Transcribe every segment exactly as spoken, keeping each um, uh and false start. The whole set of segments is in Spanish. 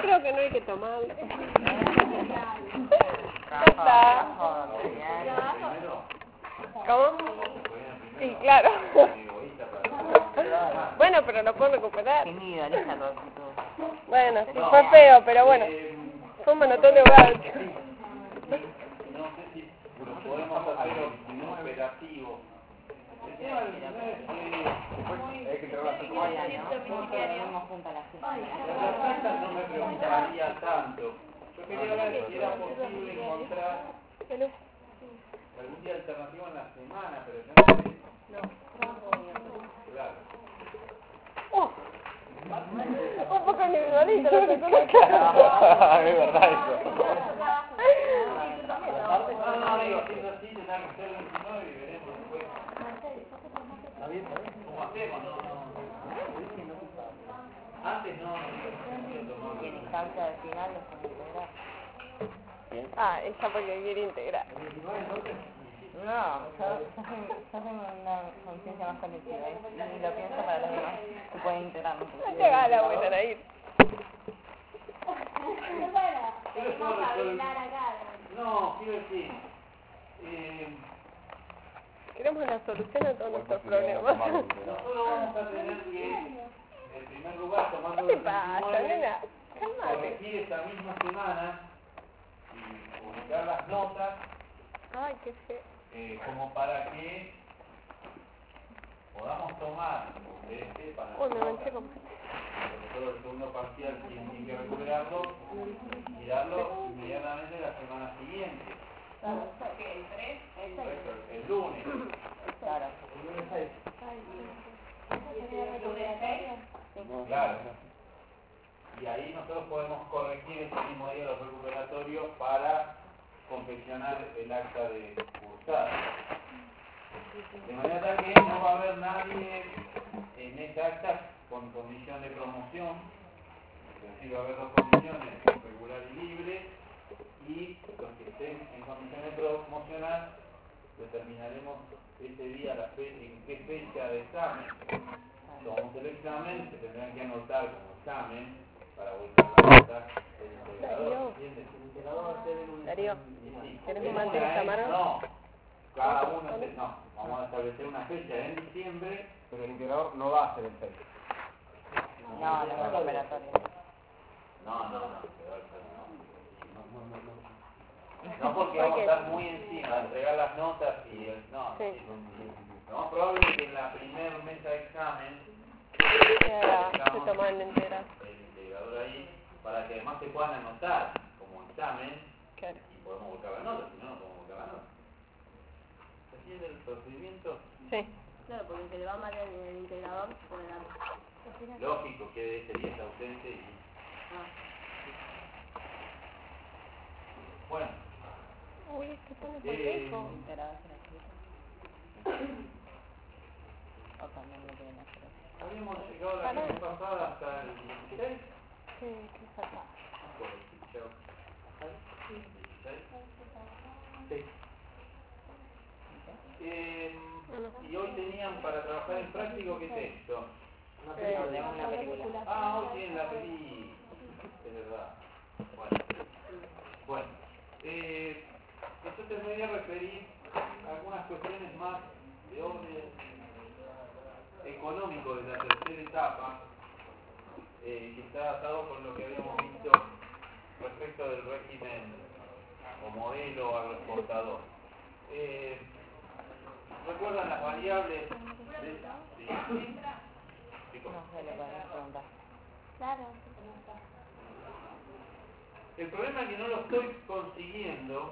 creo que no hay que tomarlo. Ya está. ¿Cómo? Sí, claro. Bueno, pero lo puedo recuperar. Bueno, sí, fue feo, pero bueno. Fue un montón de hogares. No sé si podemos hacerlo operativo. El tema del dinero es que hay que entregar las cartas, no me preocuparía tanto. Yo quería ver si era posible encontrar algún día alternativo en la semana, pero yo no sé. Claro. Oh. Un poco individualista, no sé cómo es. Es verdad eso. No, no, digo, si es así, tendrá que ser el veintinueve y veremos después. ¿Cómo hacemos? No, no. Antes no, no, no. ¿Tienes carta al final los pueden integrar? Ah, ella porque quiere integrar. No, yo, yo, tengo, yo tengo una conciencia más colectiva y lo pienso para los demás que pueden integrar. No te hagas la buena, Nair. No, quiero decir, eh, queremos una solución a todos nuestros problemas. nosotros vamos a tener que, en primer lugar, tomando ¿Qué te pasa, nena? Calmate. corregir esta misma semana y publicar las notas. Ay, qué feo. Eh, como para que podamos tomar este para Uy, me las manché notas, como... sobre todo el segundo parcial, tienen que recuperarlo y darlo inmediatamente la semana siguiente. ¿El tres? El, el lunes. Claro. El lunes seis. ¿El lunes seis? Claro. Y ahí nosotros podemos corregir ese mismo día los recuperatorios para confeccionar el acta de cursada. De manera tal que no va a haber nadie en esa acta con condición de promoción, es decir, va a haber dos condiciones, regular y libre, y los que estén en condiciones de promocionar, determinaremos ese día la fe, en qué fecha de examen tomamos el examen, se tendrán que anotar como examen para volcar la nota del integrador. Darío, Sí, ¿querés en un mate una, de camarón? ¿eh? No, cada uno, se, no, vamos a establecer una fecha en diciembre, pero el integrador no va a ser el seis. No, los recuperatorios. No, no, no. No, porque vamos a estar muy encima de entregar las notas y el, no, Sí. lo más probable es que en la primera mesa de examen Ya, se toma el integral. el integrador ahí para que además se puedan anotar como examen Claro. y podemos volcar la nota, si no, no podemos volcar la nota. ¿Se entiende el procedimiento? Sí. Claro, porque si le va mal el, el integrador, se puede dar. Lógico que ese día está ausente y... Ah. Bueno. Uy, es que pone por Eh, tiempo. ¿Integrador se necesita? O también lo pueden hacer. Habíamos llegado la clase pasada hasta el dieciséis. Sí, qué falta. Sí. Eh, y hoy tenían para trabajar en práctico, ¿qué es esto? Una película. Una película. Ah, hoy tienen la película. Es verdad. Bueno. Bueno. Eh, entonces me voy a referir a algunas cuestiones más de orden económico de la tercera etapa, eh, que está atado con lo que habíamos visto respecto del régimen o modelo agroexportador. Eh, ¿Recuerdan las variables? De, sí. Chicos. No sé, le podemos preguntar. Claro. El problema es que no lo estoy consiguiendo.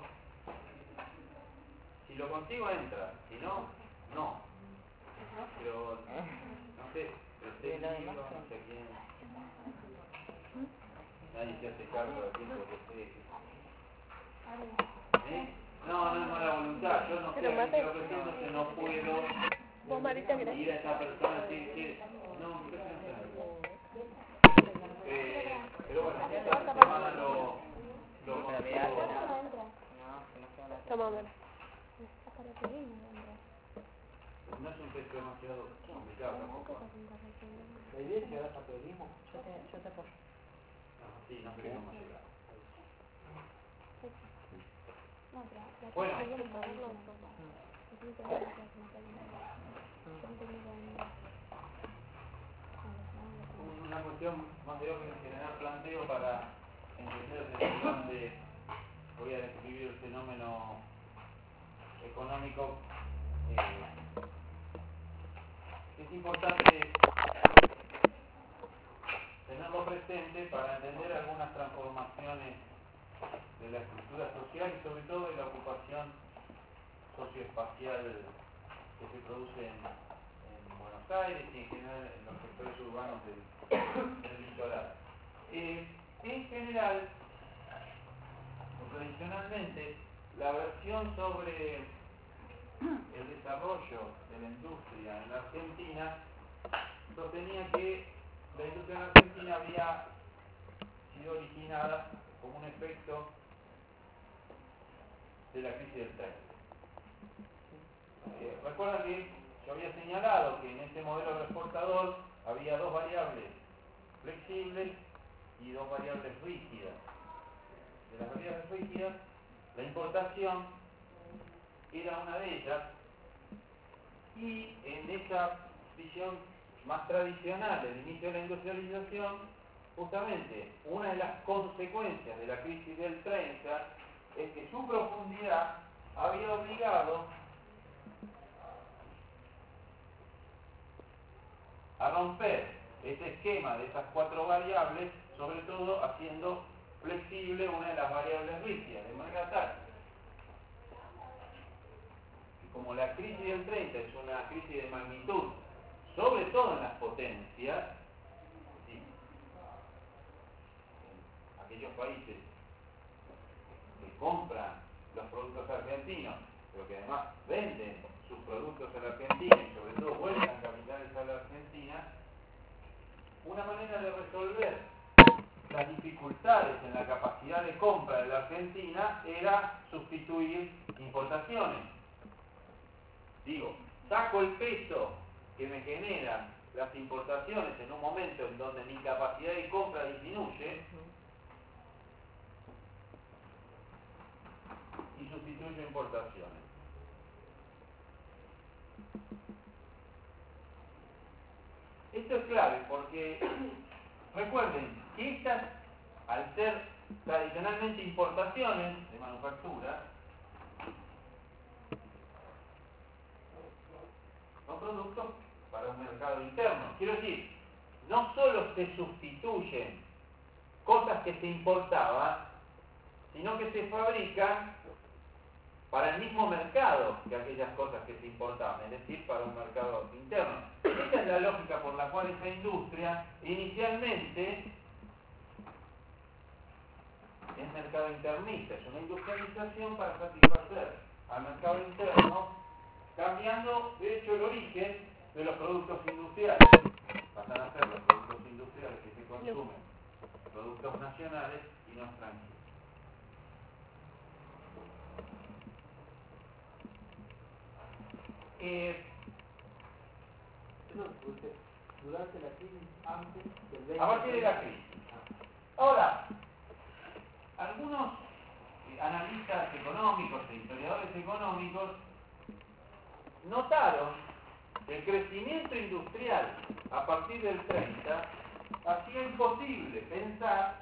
Si lo consigo entra, si no, no. Pero, no sé, pero sé no sé quién. Nadie se hace cargo del tiempo que sé. ¿Eh? No, no es mala voluntad. Yo no sé a quién estoy ofreciendo, que no puedo ¿Vos, Marita, querés? ir a esa persona y decir que no, me parece que no sé. Eh, pero bueno, esta semana lo, lo consigo. Toma, Mara. No es un texto demasiado complicado tampoco. La idea es llegar a periodismo. Yo te, yo te apoyo. Sí, no sé cómo llegar. No, pero la Bueno. tele tiene que saberlo todo. Es un tema que se hace una tele. Yo no tengo que- Una cuestión más de orden general planteo para entender desde dónde voy a describir el fenómeno económico. Eh, es importante tenerlo presente para entender algunas transformaciones de la estructura social y sobre todo de la ocupación socioespacial que se produce en, en Buenos Aires y en general en los sectores urbanos del, del litoral. Eh, en general, o tradicionalmente, la versión sobre el desarrollo de la industria en la Argentina sostenía que la industria en la Argentina había sido originada como un efecto de la crisis del treinta. Eh, recuerda que yo había señalado que en este modelo exportador había dos variables flexibles y dos variables rígidas. De las variables rígidas, la importación era una de ellas, y en esa visión más tradicional del inicio de la industrialización, justamente una de las consecuencias de la crisis del treinta es que su profundidad había obligado a romper ese esquema de esas cuatro variables, sobre todo haciendo flexible una de las variables rígidas, de manera tal que como la crisis del treinta es una crisis de magnitud, sobre todo en las potencias, ¿sí? En aquellos países que compran los productos argentinos, pero que además venden sus productos a la Argentina y sobre todo vuelcan capitales a la Argentina, una manera de resolver las dificultades en la capacidad de compra de la Argentina era sustituir importaciones. Digo, saco el peso que me generan las importaciones en un momento en donde mi capacidad de compra disminuye y sustituyo importaciones. Esto es clave porque recuerden que estas, al ser tradicionalmente importaciones de manufactura, son productos para un mercado interno. Quiero decir, no solo se sustituyen cosas que se importaban, sino que se fabrican para el mismo mercado que aquellas cosas que se importaban, es decir, para un mercado interno. Esta es la lógica por la cual esta industria inicialmente es mercado internista, es una industrialización para satisfacer al mercado interno, cambiando de hecho el origen de los productos industriales. Pasan a ser los productos industriales que se consumen, productos nacionales y no extranjeros. Eh, durante la crisis, antes del veinte. a partir de la crisis. Ahora, algunos eh, analistas económicos e historiadores económicos notaron que el crecimiento industrial a partir del treinta hacía imposible pensar,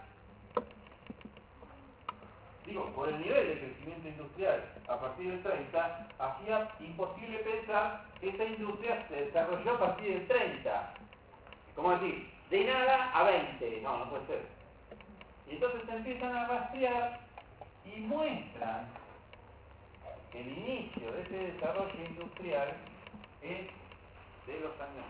digo, por el nivel de crecimiento industrial a partir del treinta, hacía imposible pensar que esa industria se desarrolló a partir del treinta. Como decir, de nada a veinte, no, no puede ser. Y entonces se empiezan a rastrear y muestran que el inicio de ese desarrollo industrial es de los años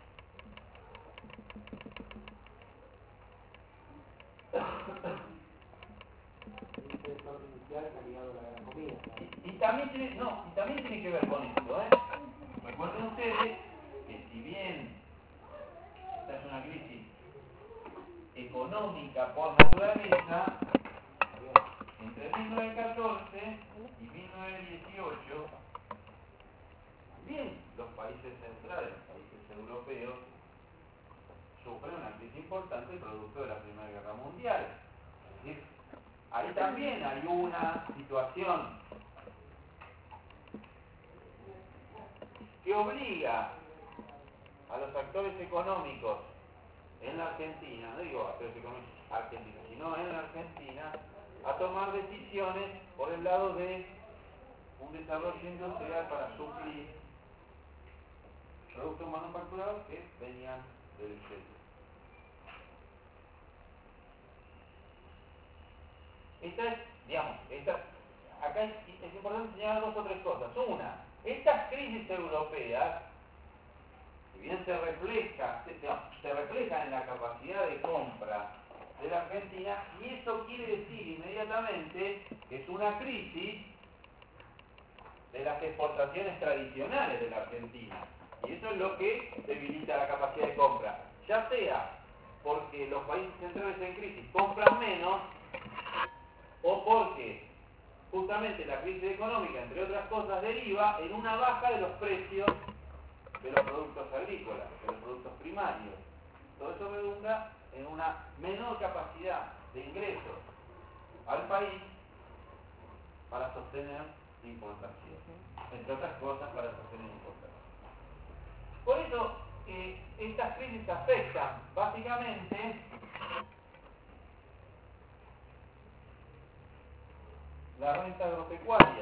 Este desarrollo industrial está ligado a la gran comida. Y, y, también tiene, no, y también tiene que ver con esto, ¿eh? Recuerden ustedes que si bien esta es una crisis económica por naturaleza, entre mil novecientos catorce y mil novecientos dieciocho, bien los países centrales, los países europeos, sufren una crisis importante producto de la Primera Guerra Mundial. Es decir, ahí también hay una situación que obliga a los actores económicos en la Argentina, no digo actores económicos argentinos, sino en la Argentina, a tomar decisiones por el lado de un desarrollo industrial para suplir productos manufacturados que venían del exterior. Esta es, digamos, esta, acá es, es importante señalar dos o tres cosas. Una, estas crisis europeas, si bien se refleja, se, digamos, se reflejan en la capacidad de compra de la Argentina, y eso quiere decir inmediatamente que es una crisis de las exportaciones tradicionales de la Argentina. Y eso es lo que debilita la capacidad de compra. Ya sea porque los países centrales en crisis compran menos, o porque justamente la crisis económica, entre otras cosas, deriva en una baja de los precios de los productos agrícolas, de los productos primarios. Todo eso redunda en una menor capacidad de ingresos al país para sostener importación, entre otras cosas para sostener importación. Por eso, eh, estas crisis afectan básicamente la renta agropecuaria.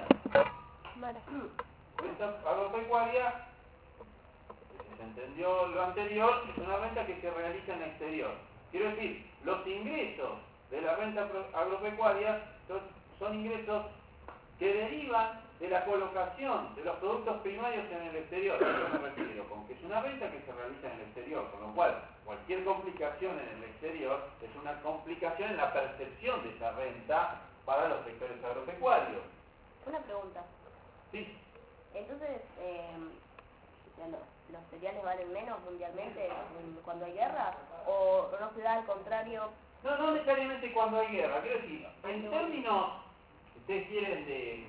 Renta agropecuaria, si se entendió lo anterior, es una renta que se realiza en el exterior. Quiero decir, los ingresos de la renta agropecuaria son, son ingresos que derivan de la colocación de los productos primarios en el exterior. ¿A eso me refiero? Con que es una renta que se realiza en el exterior, con lo cual cualquier complicación en el exterior es una complicación en la percepción de esa renta para los sectores agropecuarios. Una pregunta. Sí. Entonces, eh, ¿los, los cereales valen menos mundialmente cuando hay guerra? ¿O no se da al contrario? No, no necesariamente cuando hay guerra. Quiero decir, en términos, si ustedes quieren, de,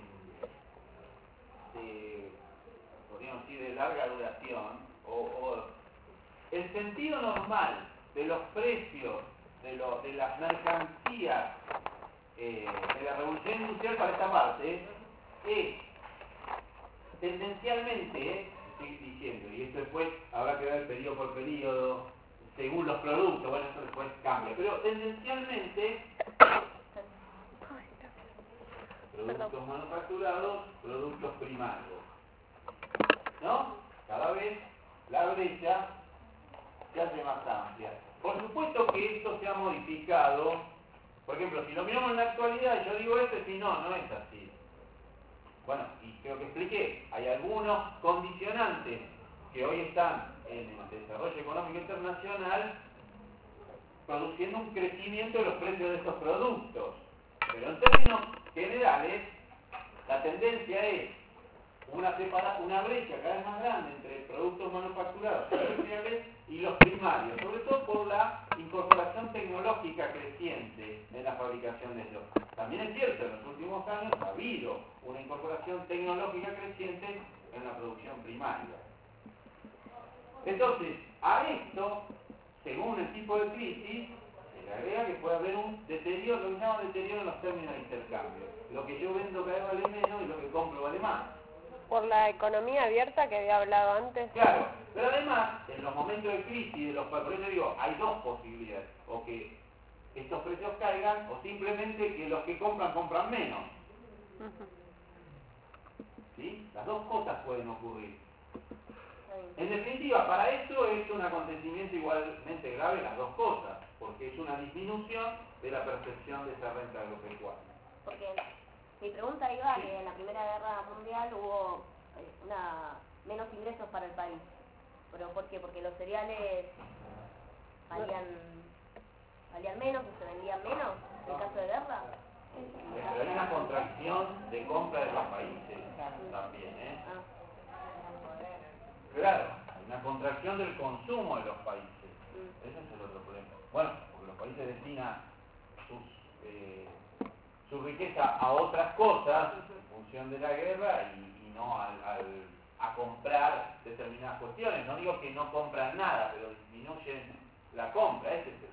de podríamos decir, de larga duración, o, o el sentido normal de los precios de, lo, de las mercancías eh, de la revolución industrial para esta parte es tendencialmente, eh, estoy diciendo, y esto después habrá que ver periodo por periodo, según los productos, bueno, eso después cambia, pero tendencialmente productos manufacturados, productos primarios, ¿no? Cada vez la brecha se hace más amplia. Por supuesto que esto se ha modificado. Por ejemplo, si lo miramos en la actualidad, yo digo esto y si no, no es así. Bueno, y creo que expliqué, hay algunos condicionantes que hoy están en el desarrollo económico internacional produciendo un crecimiento de los precios de estos productos. Pero en términos generales, la tendencia es una, separa, una brecha cada vez más grande entre productos manufacturados industriales y los primarios, sobre todo por la incorporación tecnológica creciente en la fabricación de estos. También es cierto, en los últimos años ha habido una incorporación tecnológica creciente en la producción primaria. Entonces, a esto, según el tipo de crisis, se le agrega que puede haber un deterioro, lo que se llama deterioro en los términos de intercambio. Lo que yo vendo cada vez vale menos y lo que compro vale más. Por la economía abierta que había hablado antes. Claro, pero además, en los momentos de crisis, de los, por eso digo, hay dos posibilidades. O que estos precios caigan, o simplemente que los que compran, compran menos. ¿Sí? Las dos cosas pueden ocurrir. En definitiva, para eso es un acontecimiento igualmente grave las dos cosas, porque es una disminución de la percepción de esa renta agropecuaria. Porque mi pregunta iba a que en la Primera Guerra Mundial hubo eh, una, menos ingresos para el país. ¿Pero por qué? Porque los cereales valían, valían menos y se vendían menos en caso de guerra. Pero hay una contracción de compra de los países también, ¿eh? Ah. Claro, hay una contracción del consumo de los países. Ese es el otro problema. Bueno, porque los países destinan sus, eh, su riqueza a otras cosas en función de la guerra y, y no al, al, a comprar determinadas cuestiones. No digo que no compran nada, pero disminuyen la compra, ese es el punto.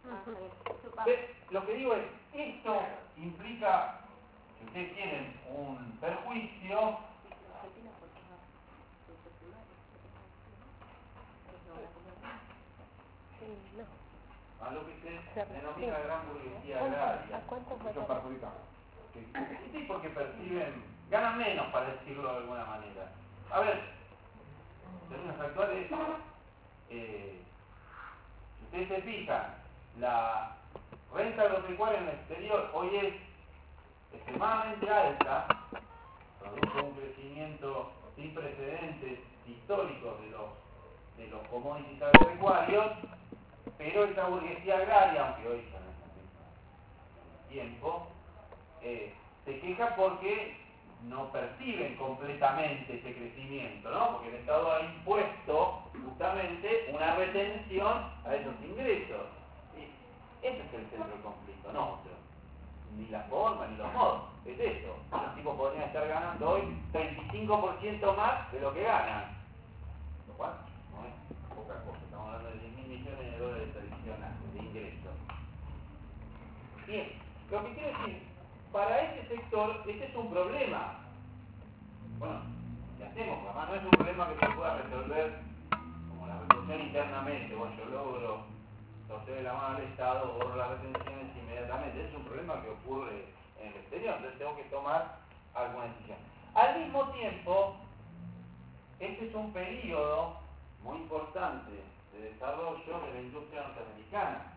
Ah, está bien. Disculpa. Entonces, lo que digo es, esto implica, si ustedes tienen un perjuicio, Argentina, ¿por qué no? Productos primarios, ¿qué no van a comer? Sí, no. a lo que se Sí. denomina gran burguesía ¿Cuánto- agraria. ¿A cuánto fue? Eso perjudica. Que- Sí, porque perciben, ganan menos, para decirlo de alguna manera. A ver, en términos actuales, eh, si ustedes se fijan, la renta agropecuaria en el exterior hoy es extremadamente alta, producto de un crecimiento sin precedentes históricos de los, de los commodities agropecuarios, pero esta burguesía agraria, aunque hoy ya no es la misma tiempo, eh, se queja porque no perciben completamente ese crecimiento, ¿no? Porque el Estado ha impuesto justamente una retención a esos ingresos. Y ese es el centro del conflicto, no otro. Ni la forma ni los modos. Es eso. Los tipos podrían estar ganando hoy treinta y cinco por ciento más de lo que ganan. Lo cual no es poca cosa. Estamos hablando de diez mil millones de dólares adicionales de ingresos. Bien, lo que quiero decir, para este sector, este es un problema. Bueno, ¿qué hacemos? Además no es un problema que se pueda resolver como la resolución internamente. Bueno, yo logro torcer la mano al Estado, borro las retenciones inmediatamente. Es un problema que ocurre en el exterior, entonces tengo que tomar alguna decisión. Al mismo tiempo, este es un periodo muy importante de desarrollo de la industria norteamericana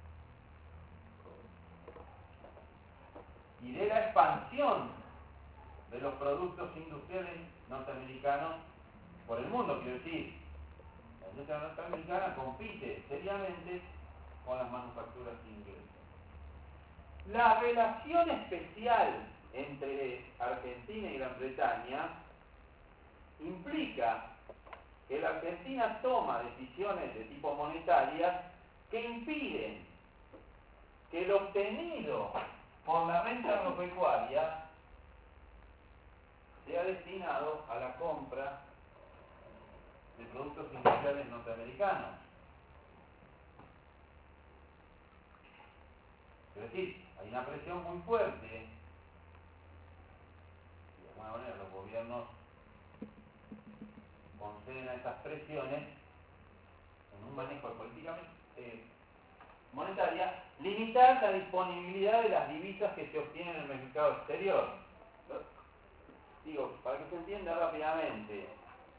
y de la expansión de los productos industriales norteamericanos por el mundo. Quiero decir, la industria norteamericana compite seriamente con las manufacturas inglesas. La relación especial entre Argentina y Gran Bretaña implica que la Argentina toma decisiones de tipo monetarias que impiden que el obtenido por la renta agropecuaria sea destinado a la compra de productos industriales norteamericanos. Es decir, hay una presión muy fuerte, y de alguna manera los gobiernos conceden a estas presiones en un manejo de política eh, monetaria, limitar la disponibilidad de las divisas que se obtienen en el mercado exterior. Digo, para que se entienda rápidamente,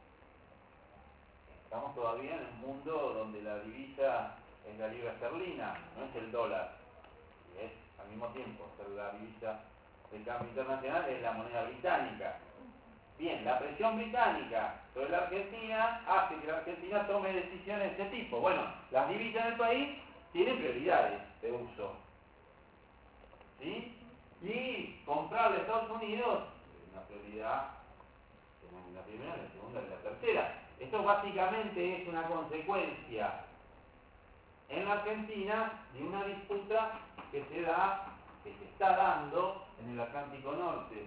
estamos todavía en un mundo donde la divisa es la libra esterlina, no es el dólar, y es al mismo tiempo ser la divisa del cambio internacional es la moneda británica. Bien, la presión británica sobre la Argentina hace que la Argentina tome decisiones de este tipo. Bueno, las divisas del país tienen prioridades de uso, ¿sí? Y comprarle a Estados Unidos es una prioridad, en la primera, en la segunda y en la tercera. Esto básicamente es una consecuencia en la Argentina de una disputa que se da, que se está dando en el Atlántico Norte.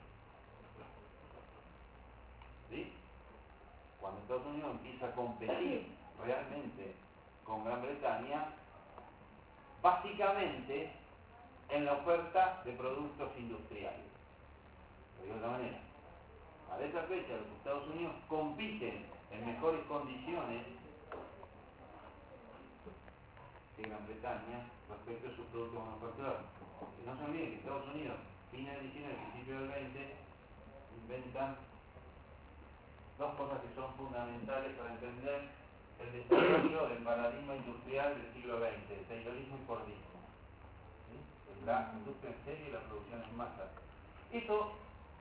¿Sí? Cuando Estados Unidos empieza a competir realmente con Gran Bretaña, básicamente en la oferta de productos industriales. Lo digo de otra manera. A esa fecha los Estados Unidos compiten en mejores condiciones que Gran Bretaña respecto a sus productos manufacturados. Y no se olviden que Estados Unidos, fines del diecinueve, principio del veinte, inventan dos cosas que son fundamentales para entender el desarrollo del paradigma industrial del siglo veinte, el taylorismo y fordismo. ¿Sí? La industria en serie y la producción en masa. Eso,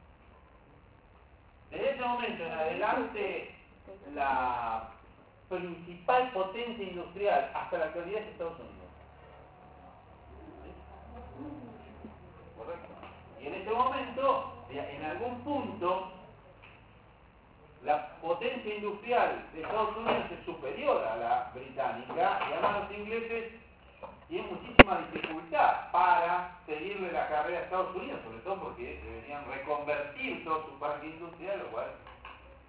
desde ese momento en adelante, la principal potencia industrial hasta la actualidad es Estados Unidos. ¿Sí? Correcto. Y en ese momento, en algún punto, la potencia industrial de Estados Unidos es superior a la británica y además los ingleses tienen muchísima dificultad para seguirle la carrera a Estados Unidos, sobre todo porque deberían reconvertir todo su parque industrial, lo cual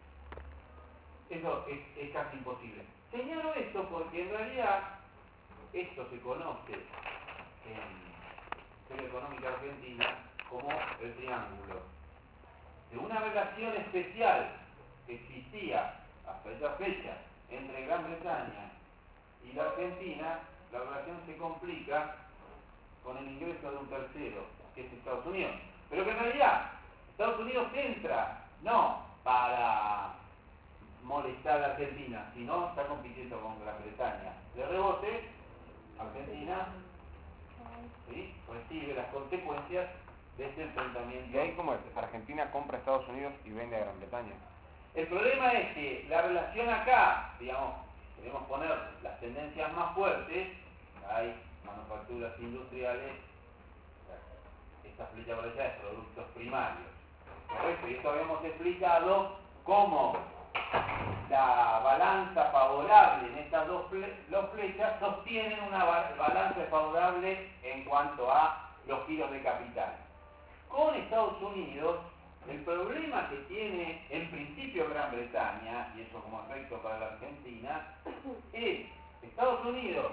eso es, es casi imposible. Señalo esto porque en realidad esto se conoce en Historia Económica Argentina como el triángulo. De una relación especial que existía hasta esa fecha entre Gran Bretaña y la Argentina, la relación se complica con el ingreso de un tercero, que es Estados Unidos. Pero que en realidad Estados Unidos entra no para molestar a la Argentina, sino está compitiendo con Gran Bretaña. De rebote, Argentina, ¿sí?, recibe las consecuencias de este enfrentamiento. ¿Y ahí cómo es? Argentina compra a Estados Unidos y vende a Gran Bretaña. El problema es que la relación acá, digamos, queremos poner las tendencias más fuertes, hay manufacturas industriales, esta flecha por allá es productos primarios. Correcto, y esto habíamos explicado cómo la balanza favorable en estas dos, fle dos flechas sostienen una ba balanza favorable en cuanto a los giros de capital. Con Estados Unidos, el problema que tiene en principio Gran Bretaña, y eso como efecto para la Argentina, es Estados Unidos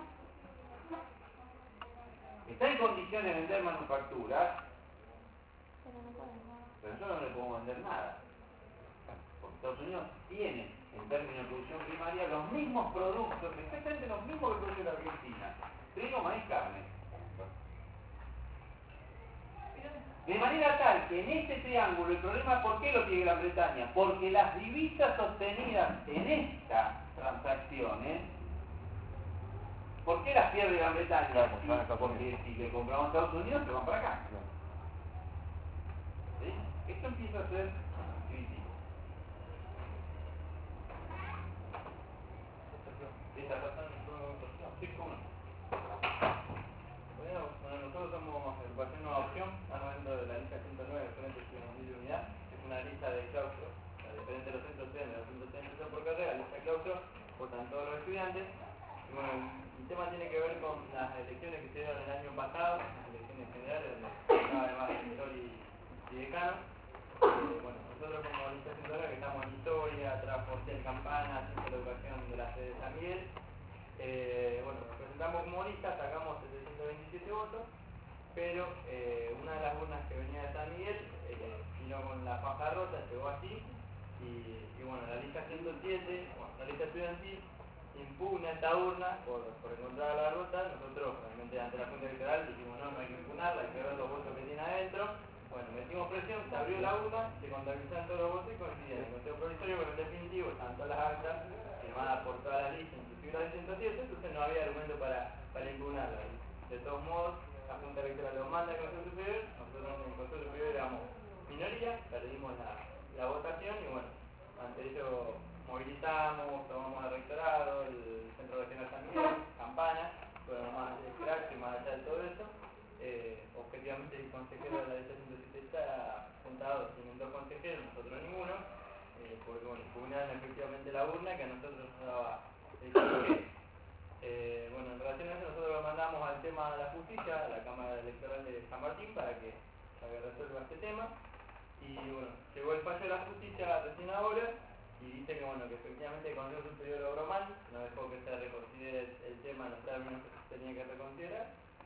está en condiciones de vender manufacturas, pero nosotros no le podemos vender nada. Porque Estados Unidos tiene, en términos de producción primaria, los mismos productos, exactamente los mismos que produce la Argentina: trigo, maíz, carne. De manera tal que en este triángulo, el problema, ¿por qué lo tiene Gran Bretaña? Porque las divisas sostenidas en estas transacciones, ¿por qué las pierde Gran Bretaña? Claro, porque Sí, van a Estados porque Unidos. si le compramos a Estados Unidos, se van para acá. Claro. ¿Sí? Esto empieza a ser crítico. ¿Está pasando en todo momento? No, sí, ¿cómo no? Bueno, bueno, nosotros somos Educación Nueva Opción, estamos dentro de la lista ciento nueve, Frente Estudiantil de Unidad, que es una lista de claustro, a diferencia de los centros estudiantes, los centros estudiantes son por carrera, la lista de claustro votan todos los estudiantes. Y bueno, el tema tiene que ver con las elecciones que se dieron el año pasado, las elecciones generales, donde estaba además rector y, y decano. Eh, bueno, nosotros como lista ciento nueve, que estamos en Historia, Transporte, Campana, Ciencia de la Educación de la sede de San Miguel, Eh, bueno, nos presentamos como lista, sacamos setecientos veintisiete votos, pero eh, una de las urnas que venía de San Miguel eh, vino con la faja rota, llegó así, y, y bueno, la lista ciento siete, bueno, la lista estudiantil, impugna esta urna por, por encontrar la rota. Nosotros realmente ante la Junta Electoral dijimos no, no hay que impugnarla, hay que ver los votos que tiene adentro. Bueno, metimos presión, se abrió la urna, se contabilizaron todos los votos y coincidían el conteo provisorio con el definitivo, estaban todas las actas firmadas por todas las listas, inclusive la de ciento siete, entonces no había argumento para, para impugnarla. De todos modos, la Junta Electoral lo manda al Consejo Superior, nosotros en el Consejo Superior éramos minoría, perdimos la, la votación y bueno, ante ello movilizamos, tomamos el rectorado, el Centro Regional San Miguel, Campana, fueron más de crack y más allá de todo eso. Eh, objetivamente el consejero de la lista ciento siete está sentado, tienen dos consejeros, nosotros ninguno, eh, porque bueno, impugnaron efectivamente la urna que a nosotros nos daba el consejero. Eh, bueno, en relación a eso nosotros lo mandamos al tema de la justicia, a la Cámara Electoral de San Martín, para que, para que resuelva este tema. Y bueno, llegó el fallo de la justicia recién ahora y dice que bueno, que efectivamente el Consejo Superior lo obró mal, no dejó que se reconsidere el, el tema en los términos que se tenía que reconsiderar,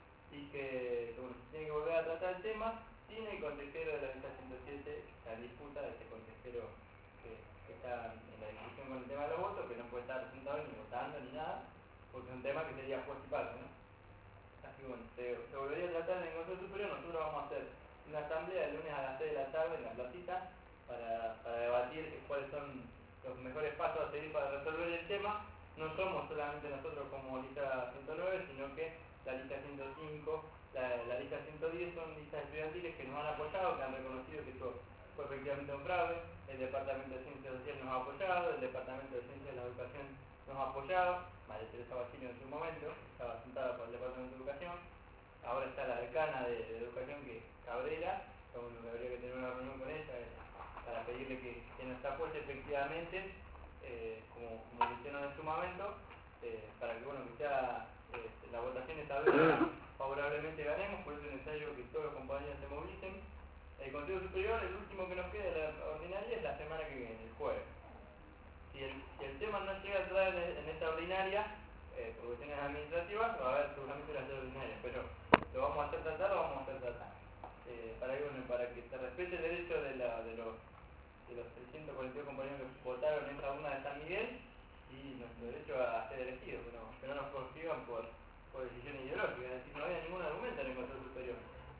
y que, que bueno, se tiene que volver a tratar el tema sin el consejero de la lista ciento siete, la disputa de este consejero que, que está en la discusión con el tema de los votos, que no puede estar presentado ni votando ni nada, porque es un tema que sería juez y parte, ¿no? Así que bueno, se, se volvería a tratar en el Consejo Superior. Nosotros vamos a hacer una asamblea el lunes a las seis de la tarde en la placita para, para debatir cuáles son los mejores pasos a seguir para resolver el tema. No somos solamente nosotros como lista ciento nueve, sino que la lista ciento cinco, la, la lista ciento diez son listas estudiantiles que nos han apoyado, que han reconocido que esto fue efectivamente un fraude. El Departamento de Ciencias Sociales nos ha apoyado, el Departamento de Ciencias de la Educación nos ha apoyado, María Teresa Basilio en su momento, estaba sentada por el Departamento de Educación. Ahora está la decana de, de Educación, que es Cabrera, que bueno, que habría que tener una reunión con ella eh, para pedirle que, que nos apoye efectivamente, eh, como, como lo hicieron en su momento, eh, para que bueno, que sea eh, la votación esta vez favorablemente ganemos. Por eso es necesario que todos los compañeros se movilicen. El Consejo Superior, el último que nos queda de la ordinaria, es la semana que viene, el jueves. Si el, si el tema no llega a entrar en, en esta ordinaria, eh, por cuestiones administrativas va a haber seguramente las leyes ordinarias, pero lo vamos a hacer tratar, lo vamos a hacer tratar. Eh, para, que, bueno, para que se respete el derecho de, la, de, los, de los trescientos cuarenta y dos compañeros que votaron en esta urna de San Miguel y nuestro derecho a ser elegidos, que no, que no nos proscriban por, por decisiones ideológicas, es decir, no había ningún argumento en el Consejo Superior.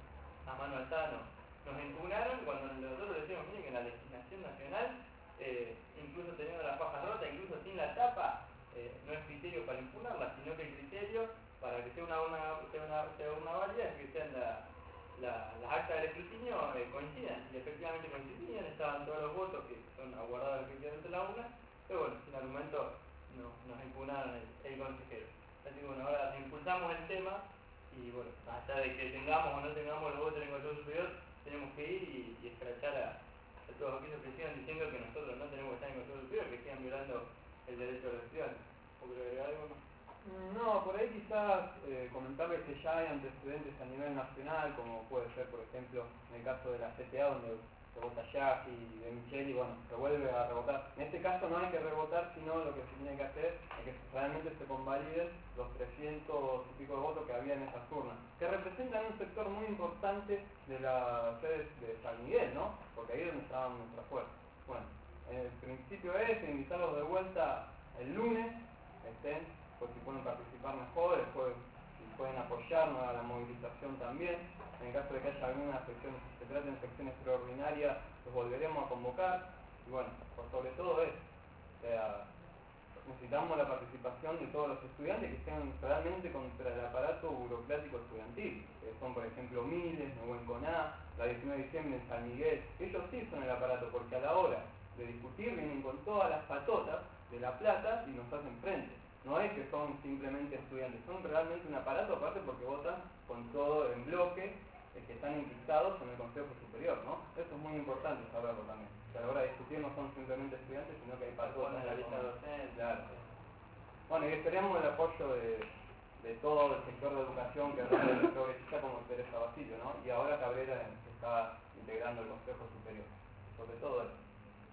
A mano alzada no. Nos impugnaron cuando nosotros decimos, miren que en la legislación nacional, eh, incluso teniendo la faja rota, incluso sin la tapa, eh, no es criterio para impugnarla, sino que el criterio para que sea una urna, sea una, sea una válida es que sean la, la, las actas del escrutinio eh, coincidan, y efectivamente coincidían, estaban todos los votos que son aguardados efectivamente en la urna, pero bueno, sin argumento no, nos impugnaron el, el consejero. Así que bueno, ahora impulsamos el tema y bueno, más allá de que tengamos o no tengamos los votos en el Consejo Superior, tenemos que ir y, y escrachar a, a todos aquellos que sigan diciendo que nosotros no tenemos que estar en el Consejo Superior, que sigan violando el derecho de los estudiantes. ¿O quiero agregar algo más? No, por ahí quizás eh, comentarles que ya hay antecedentes a nivel nacional, como puede ser, por ejemplo, en el caso de la C T A, donde se vota Yagi y de Micheli, y bueno, se vuelve a rebotar. En este caso no hay que rebotar, sino lo que se tiene que hacer es que realmente se convaliden los trescientos y pico de votos que había en esas urnas, que representan un sector muy importante de las sedes de San Miguel, ¿no? Porque ahí es donde estaban nuestras fuerzas. Bueno, el principio es invitarlos de vuelta el lunes, estén, pues si pueden participar mejor, después si pueden apoyarnos a la movilización también. En el caso de que haya alguna sección, se trate de sección extraordinaria, los volveremos a convocar. Y bueno, por sobre todo es, o sea, necesitamos la participación de todos los estudiantes que estén realmente contra el aparato burocrático estudiantil, que son por ejemplo Miles, Nehuenconá, la diecinueve de diciembre en San Miguel. Ellos sí son el aparato, porque a la hora de discutir vienen con todas las patotas de La Plata y nos hacen frente. No es que son simplemente estudiantes, son realmente un aparato aparte porque votan con todo en bloque, eh, que están enquistados en el Consejo Superior, ¿no? Eso es muy importante saberlo también. Que a la hora de discutir no son simplemente estudiantes, sino que hay patotas en la lista docente. Claro. Bueno, y esperemos el apoyo de, de todo el sector de educación que es realmente progresista como Teresa Basilio, ¿no? Y ahora Cabrera que está integrando el Consejo Superior. Sobre todo eso.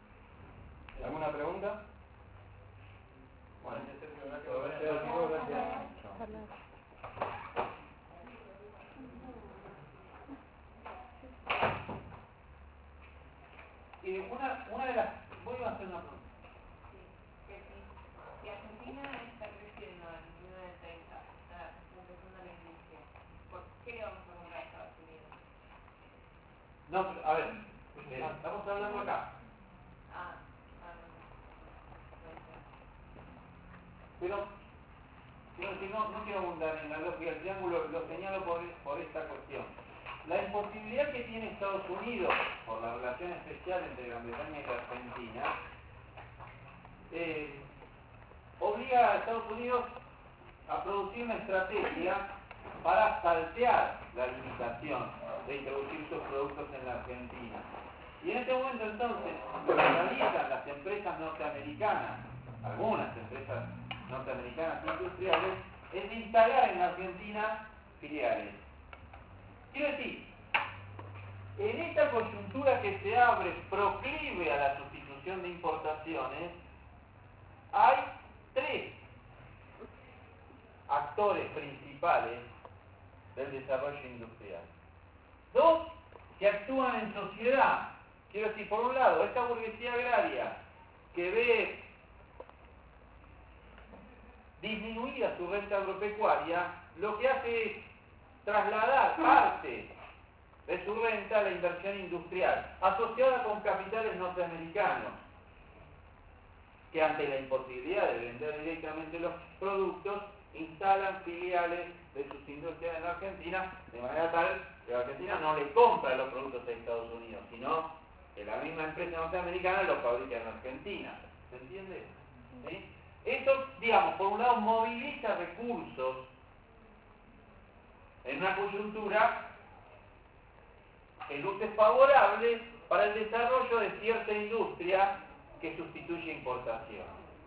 ¿Alguna pregunta? Bueno, gracias. Y una, una de las... Voy a hacer una pregunta. Que si, si Argentina está creciendo en mil novecientos treinta, está empezando la industria, ¿por qué le vamos a comprar a Estados Unidos? No, pero, a ver, eh, estamos hablando acá. Ah, ah, no. Pero, quiero decir, no, no quiero abundar en la lógica del triángulo, lo señalo por, por esta cuestión. La imposibilidad que tiene Estados Unidos por la relación especial entre Gran Bretaña y la Argentina eh, obliga a Estados Unidos a producir una estrategia para saltear la limitación de introducir sus productos en la Argentina. Y en este momento entonces lo que realizan las empresas norteamericanas, algunas empresas norteamericanas industriales, es instalar en la Argentina filiales. Quiero decir, en esta coyuntura que se abre proclive a la sustitución de importaciones, hay tres actores principales del desarrollo industrial. Dos que actúan en sociedad. Quiero decir, por un lado, esta burguesía agraria que ve disminuida su renta agropecuaria, lo que hace es trasladar parte de su renta a la inversión industrial, asociada con capitales norteamericanos, que ante la imposibilidad de vender directamente los productos, instalan filiales de sus industrias en la Argentina, de manera tal que la Argentina no le compra los productos a Estados Unidos, sino que la misma empresa norteamericana los fabrica en Argentina. ¿Se entiende? ¿Sí? Esto, digamos, por un lado moviliza recursos en una coyuntura que luce favorable para el desarrollo de cierta industria que sustituye importación.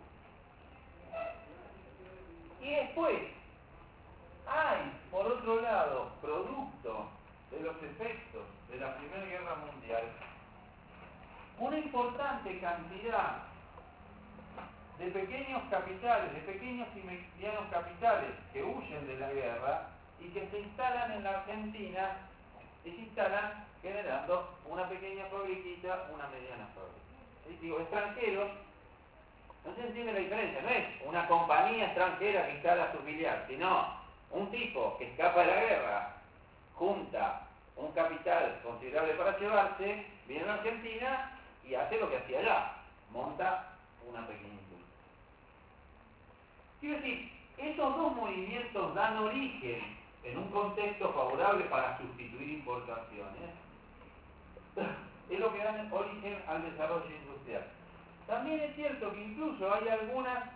Y después, hay, por otro lado, producto de los efectos de la Primera Guerra Mundial, una importante cantidad de pequeños capitales, de pequeños y medianos capitales que huyen de la guerra y que se instalan en la Argentina y se instalan generando una pequeña fabriquita, una mediana fábrica. ¿Sí? Digo, extranjeros, no se entiende la diferencia, no es una compañía extranjera que instala su filial, sino un tipo que escapa de la guerra, junta un capital considerable para llevarse, viene a la Argentina y hace lo que hacía allá, monta una pequeña industria. Quiero decir, esos dos movimientos dan origen, en un contexto favorable para sustituir importaciones, es lo que dan origen al desarrollo industrial. También es cierto que incluso hay algunas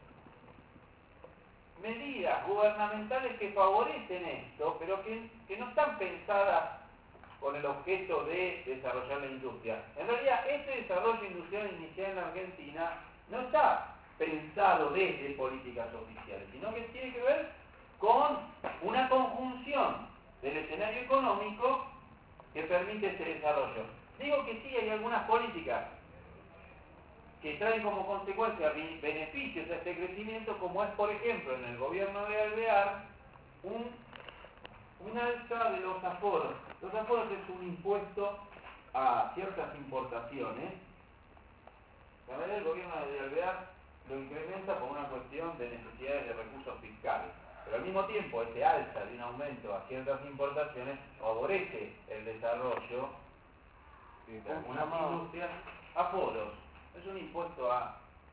medidas gubernamentales que favorecen esto, pero que, que no están pensadas con el objeto de desarrollar la industria. En realidad, este desarrollo industrial inicial en la Argentina no está pensado desde políticas oficiales, sino que tiene que ver con una conjunción del escenario económico que permite ese desarrollo. Digo que sí hay algunas políticas que traen como consecuencia beneficios a este crecimiento, como es, por ejemplo, en el gobierno de Alvear, un, un alza de los aforos. Los aforos es un impuesto a ciertas importaciones. La verdad, el gobierno de Alvear lo incrementa por una cuestión de necesidades de recursos fiscales. Pero al mismo tiempo, ese alza de un aumento a ciertas importaciones favorece el desarrollo de algunas industrias. Aforos es un impuesto a,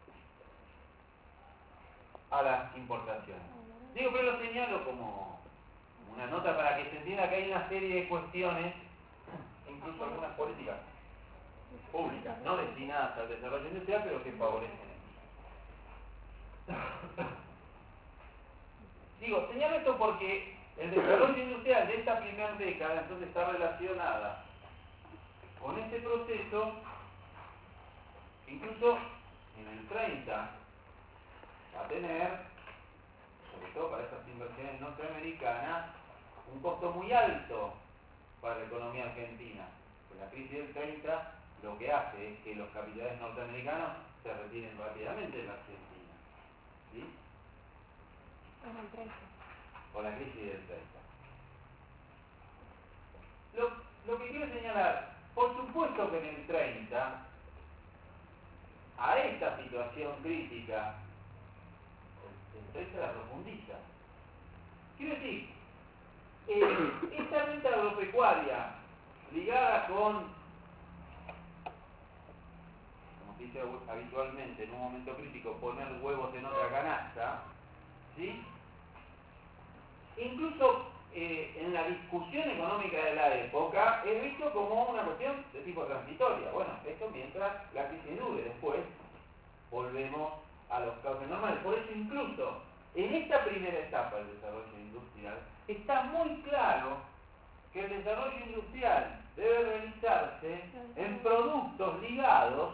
a las importaciones. Digo, pero lo señalo como una nota para que se entienda que hay una serie de cuestiones, incluso algunas políticas públicas, no destinadas al desarrollo industrial, pero que favorecen. Digo, señalo esto porque el desarrollo industrial de esta primera década entonces está relacionada con este proceso, incluso en el treinta va a tener, sobre todo para estas inversiones norteamericanas, un costo muy alto para la economía argentina. Pues la crisis del treinta lo que hace es que los capitales norteamericanos se retiren rápidamente de la Argentina. ¿Sí? En el treinta. Con la crisis del treinta. Lo, lo que quiero señalar, por supuesto que en el treinta, a esta situación crítica, el treinta la profundiza. Quiero decir, eh, esta renta agropecuaria ligada con, como se dice habitualmente en un momento crítico, poner huevos en otra canasta, ¿sí? Incluso eh, en la discusión económica de la época es visto como una cuestión de tipo transitoria. Bueno, esto mientras la crisis dure, después volvemos a los cauces normales. Por eso incluso en esta primera etapa del desarrollo industrial está muy claro que el desarrollo industrial debe realizarse en productos ligados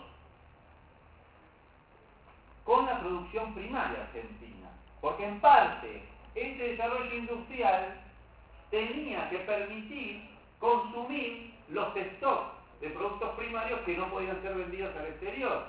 con la producción primaria argentina. Porque en parte este desarrollo industrial tenía que permitir consumir los stocks de productos primarios que no podían ser vendidos al exterior.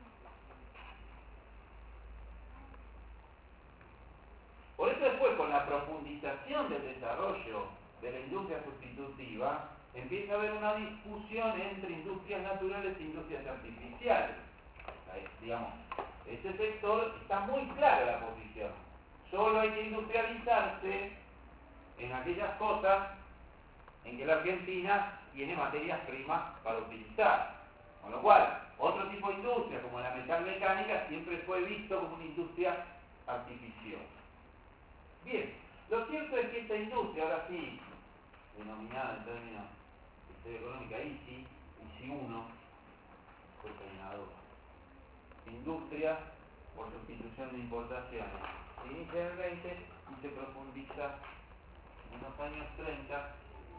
Por eso después, con la profundización del desarrollo de la industria sustitutiva, empieza a haber una discusión entre industrias naturales e industrias artificiales. Ahí, digamos, este sector está muy clara la posición. Solo hay que industrializarse en aquellas cosas en que la Argentina tiene materias primas para utilizar. Con lo cual, otro tipo de industria, como la metalmecánica, siempre fue visto como una industria artificiosa. Bien, lo cierto es que esta industria, ahora sí, denominada en términos de historia económica I C I, I C I uno, fue peinador. Industria por sustitución de importaciones. Se inicia en el veinte y se profundiza en los años treinta.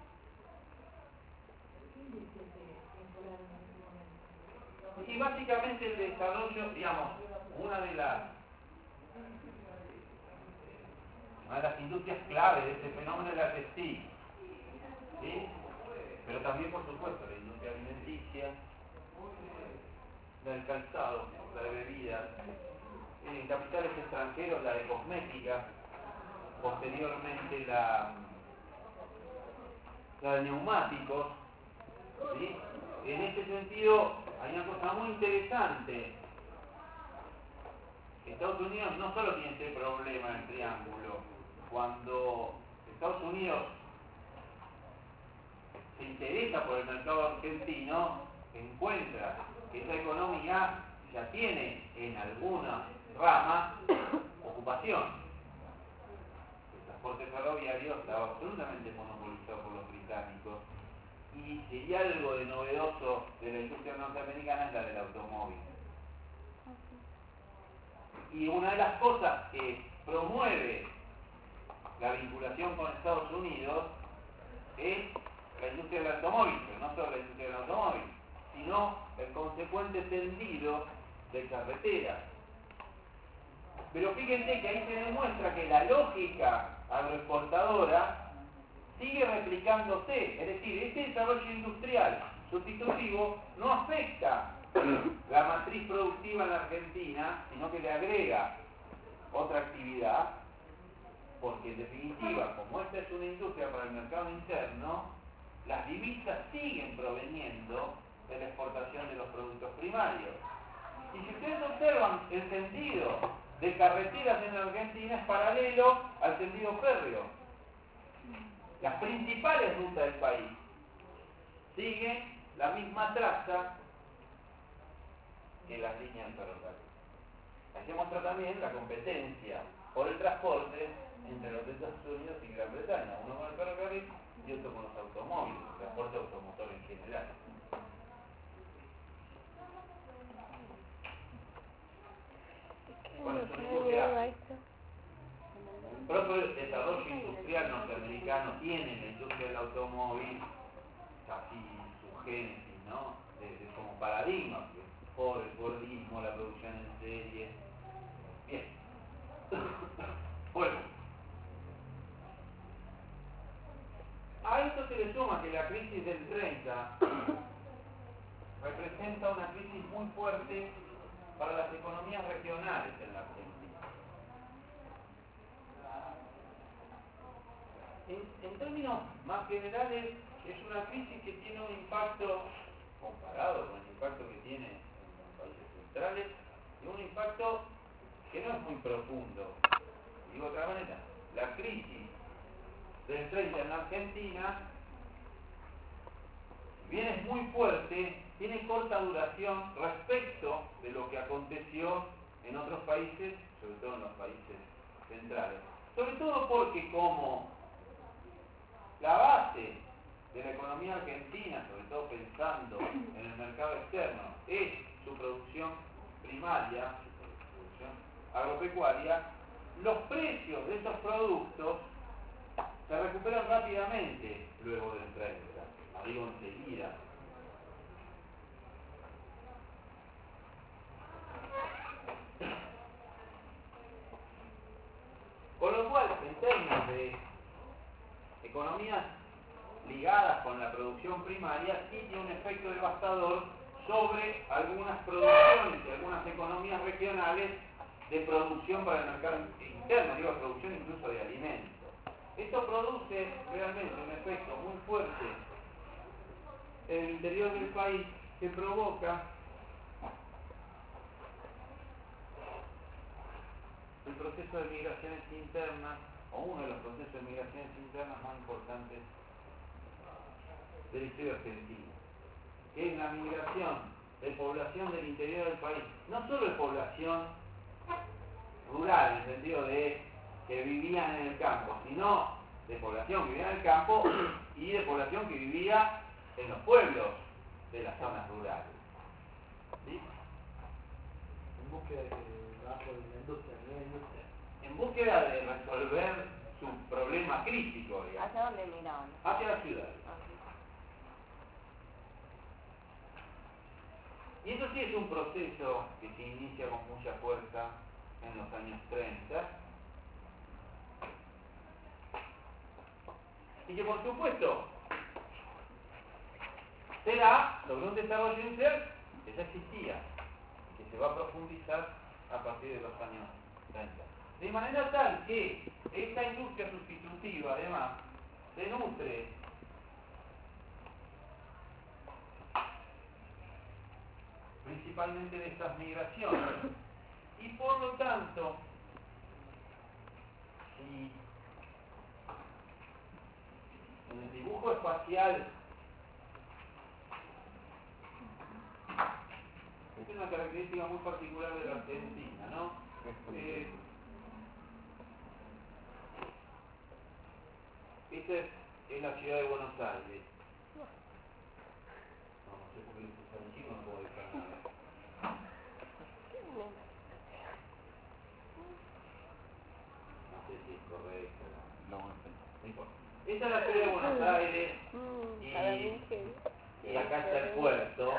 Y básicamente el desarrollo, digamos, una de las una de las industrias clave de este fenómeno es la textil, ¿sí? Pero también, por supuesto, la industria alimenticia, la del calzado, la de bebidas, en capitales extranjeros la de cosmética, posteriormente la, la de neumáticos, ¿sí? En este sentido hay una cosa muy interesante. Estados Unidos no solo tiene este problema en el triángulo. Cuando Estados Unidos se interesa por el mercado argentino, encuentra que esa economía ya tiene en alguna rama ocupación. El transporte ferroviario estaba absolutamente monopolizado por los británicos y si hay algo de novedoso de la industria norteamericana es la del automóvil. Y una de las cosas que promueve la vinculación con Estados Unidos es la industria del automóvil, pero no solo la industria del automóvil, sino el consecuente tendido de carreteras. Pero fíjense que ahí se demuestra que la lógica agroexportadora sigue replicándose, es decir, este desarrollo industrial sustitutivo no afecta la matriz productiva en la Argentina, sino que le agrega otra actividad, porque en definitiva, como esta es una industria para el mercado interno, las divisas siguen proveniendo de la exportación de los productos primarios. Y si ustedes observan, el sentido de carreteras en Argentina es paralelo al sentido férreo. Las principales rutas del país siguen la misma traza que las líneas ferroviarias. Ahí se muestra también la competencia por el transporte entre los Estados Unidos y Gran Bretaña, uno con el ferrocarril y otro con los automóviles, el transporte automotor en general. Bueno, es una industria. El propio desarrollo industrial norteamericano tiene en la industria del automóvil casi su génesis, ¿no? De, de como paradigma, por el gordismo, la producción en serie. Bien. Bueno. A esto se le suma que la crisis del treinta representa una crisis muy fuerte para las economías regionales en la Argentina. En, en términos más generales, es una crisis que tiene un impacto, comparado con el impacto que tiene en los países centrales, y un impacto que no es muy profundo. Digo de otra manera, la crisis del treinta en la Argentina, si bien es muy fuerte, tiene corta duración respecto de lo que aconteció en otros países, sobre todo en los países centrales. Sobre todo porque como la base de la economía argentina, sobre todo pensando en el mercado externo, es su producción primaria, su producción agropecuaria, los precios de esos productos se recuperan rápidamente luego del treinta, no digo enseguida. Con lo cual, en términos de economías ligadas con la producción primaria, sí tiene un efecto devastador sobre algunas producciones y algunas economías regionales de producción para el mercado interno, digo, producción incluso de alimentos. Esto produce realmente un efecto muy fuerte en el interior del país que provoca el proceso de migraciones internas, o uno de los procesos de migraciones internas más importantes de la historia argentina, que es la migración de población del interior del país, no solo de población rural, en el sentido de que vivían en el campo, sino de población que vivía en el campo y de población que vivía en los pueblos de las zonas rurales. ¿Sí? En búsqueda de trabajo de la industria, de la industria. En búsqueda de resolver su problema crítico, digamos. ¿Hacia dónde miraban? Hacia la ciudad. Y eso sí es un proceso que se inicia con mucha fuerza en los años treinta. Y que por supuesto se da sobre un desarrollo industrial que ya existía y que se va a profundizar a partir de los años treinta. De manera tal que esta industria sustitutiva, además, se nutre principalmente de estas migraciones. Y por lo tanto, si en el dibujo espacial es una característica muy particular de la Argentina, ¿no? Eh, esta es, es la ciudad de Buenos Aires. No, no sé por qué le puse al chico, no puedo dejar nada. No sé si es correcto. No, no No importa. Esta es la ciudad de Buenos Aires y, y acá está el puerto.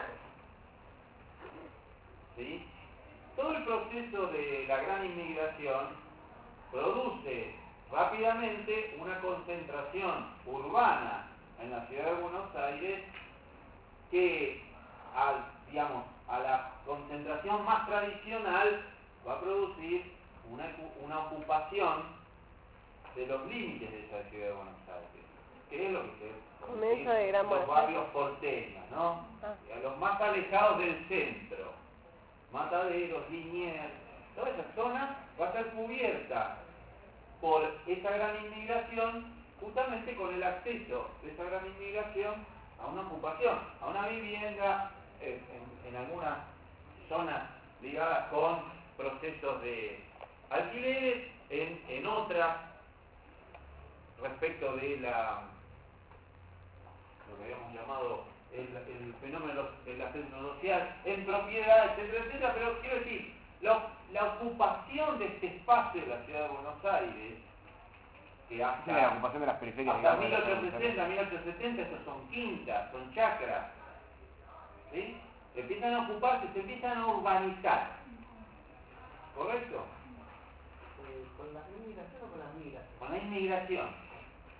¿Sí? Todo el proceso de la gran inmigración produce rápidamente una concentración urbana en la ciudad de Buenos Aires que, al, digamos, a la concentración más tradicional va a producir una, una ocupación de los límites de esa ciudad de Buenos Aires, que es lo que se Comienzo de Gran los Buenos barrios porteños, ¿no? Ah. A los más alejados del centro, Mataderos, Liniers, toda esa zona va a ser cubierta por esa gran inmigración, justamente con el acceso de esa gran inmigración a una ocupación, a una vivienda, eh, en, en algunas zonas ligadas con procesos de alquileres, en, en otras respecto de la, lo que habíamos llamado el, el fenómeno del ascenso social, en propiedad, etcétera, etcétera, pero quiero decir, la, la ocupación de este espacio de la ciudad de Buenos Aires, que hasta, sí, la ocupación de las periferias, hasta digamos, de la mil ochocientos ciudad. sesenta, mil ochocientos setenta, estos son quintas, son chacras, ¿sí? Empiezan a ocuparse, se empiezan a urbanizar, ¿correcto? Eh, ¿Con la inmigración o con las migraciones? Con la inmigración.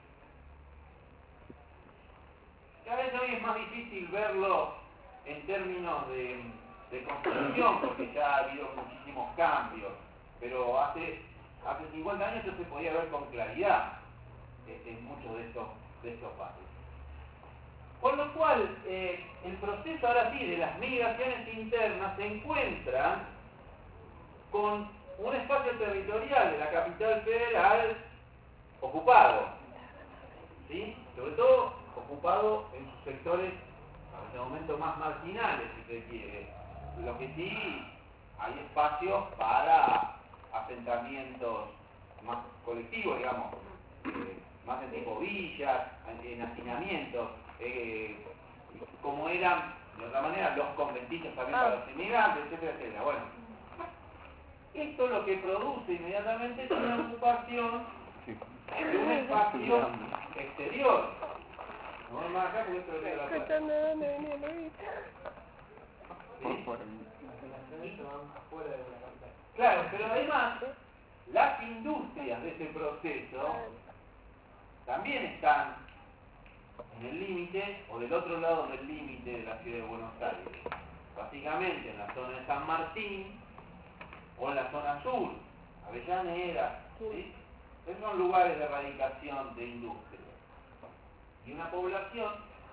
Cada vez hoy es más difícil verlo en términos de, de construcción, porque ya ha habido muchísimos cambios, pero hace, hace cincuenta años eso se podía ver con claridad eh, en muchos de estos, de estos barrios. Con lo cual, eh, el proceso ahora sí de las migraciones internas se encuentra con un espacio territorial de la capital federal ocupado, ¿sí? Sobre todo ocupado en sus sectores, en este momento, más marginales, si se quiere. Lo que sí, hay espacios para asentamientos más colectivos, digamos, eh, más en tipo villas, en, en hacinamientos, eh, como eran, de otra manera, los conventillos también para los inmigrantes, etcétera, etcétera. Bueno, esto lo que produce inmediatamente es una ocupación de un espacio exterior. No es más acá porque esto lo tiene la plata. Escuchando dónde venía Luis. ¿Sí? Por- Las naciones se van afuera de la capital. Claro, pero además, las industrias de ese proceso también están en el límite o del otro lado del límite de la ciudad de Buenos Aires. Básicamente en la zona de San Martín o en la zona sur, Avellaneda, ¿sí? Esos son lugares de radicación de industria. Y una población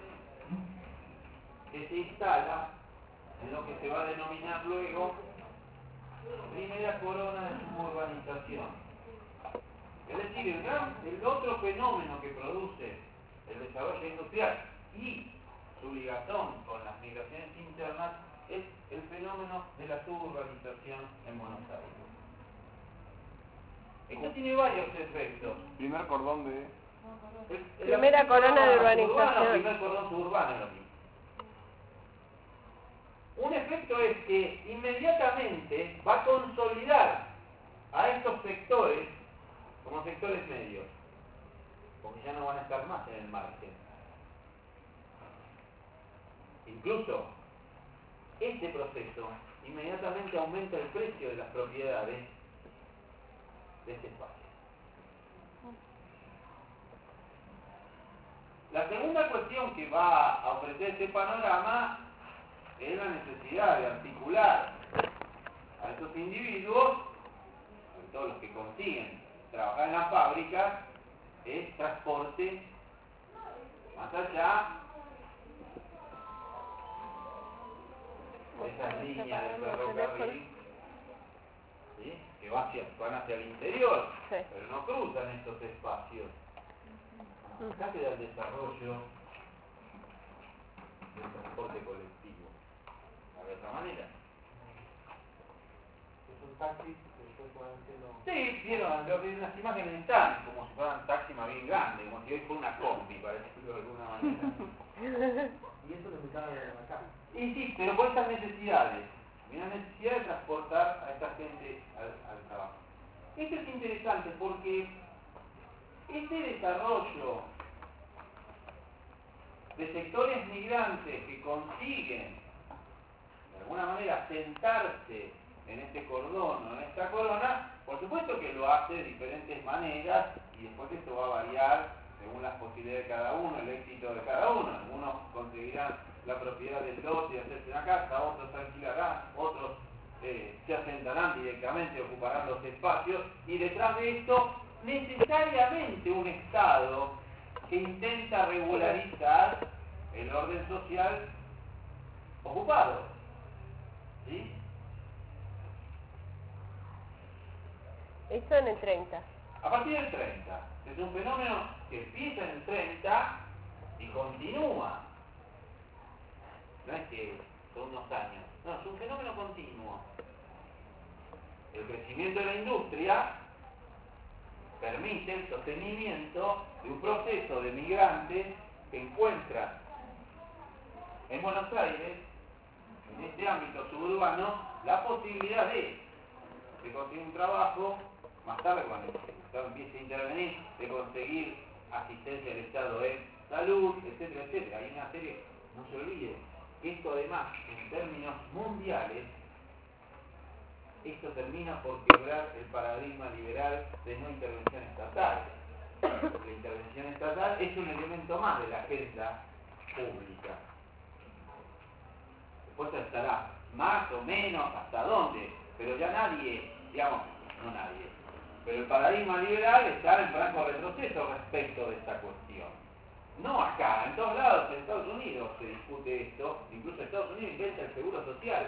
que se instala en lo que se va a denominar luego primera corona de suburbanización. Es decir, el, gran, el otro fenómeno que produce el desarrollo industrial y su ligazón con las migraciones internas es el fenómeno de la suburbanización en Buenos Aires. Esto tiene varios efectos. Primer cordón de... El- el- Primera el- corona de suburbano, urbanización. Primer cordón suburbano es lo mismo. Un efecto es que inmediatamente va a consolidar a estos sectores como sectores medios, porque ya no van a estar más en el margen. Incluso este proceso inmediatamente aumenta el precio de las propiedades de este espacio. La segunda cuestión que va a ofrecer este panorama es la necesidad de articular a estos individuos, sobre todo los que consiguen trabajar en las fábricas, es transporte más allá de esas líneas del ferrocarril, ¿sí? Que van hacia, van hacia el interior, Sí. pero no cruzan estos espacios. Acá queda el desarrollo del transporte colectivo. De otra manera. Esos taxis que después van siendo... Sí, vieron, lo que las imágenes están como si fueran taxi más bien grande, como si hoy fuera una combi, para decirlo de alguna manera. Y eso lo empezaron acá. Y sí, pero por estas necesidades, una necesidad de transportar a esta gente al, al trabajo. Esto es interesante porque este desarrollo de sectores migrantes que consiguen de alguna manera sentarse en este cordón o en esta corona, por supuesto que lo hace de diferentes maneras y después esto va a variar según las posibilidades de cada uno, el éxito de cada uno. Algunos conseguirán la propiedad del lote y hacerse una casa, otros alquilarán, otros eh, se asentarán directamente, ocuparán los espacios y detrás de esto necesariamente un Estado que intenta regularizar el orden social ocupado. ¿Sí? Esto en el treinta. A partir del treinta. Es un fenómeno que empieza en el treinta y continúa. No es que son unos años. No, es un fenómeno continuo. El crecimiento de la industria permite el sostenimiento de un proceso de migrantes que encuentran en Buenos Aires, en este ámbito suburbano, la posibilidad de, de conseguir un trabajo, más tarde cuando el Estado empiece a intervenir, de conseguir asistencia del Estado en salud, etcétera, etcétera. Hay una serie, no se olvide, que esto además, en términos mundiales, esto termina por quebrar el paradigma liberal de no intervención estatal. La intervención estatal es un elemento más de la agenda pública. Después estará más o menos hasta dónde, pero ya nadie, digamos, no nadie, pero el paradigma liberal está en franco retroceso respecto de esta cuestión. No acá, en todos lados, en Estados Unidos se discute esto, incluso Estados Unidos inventa el seguro social.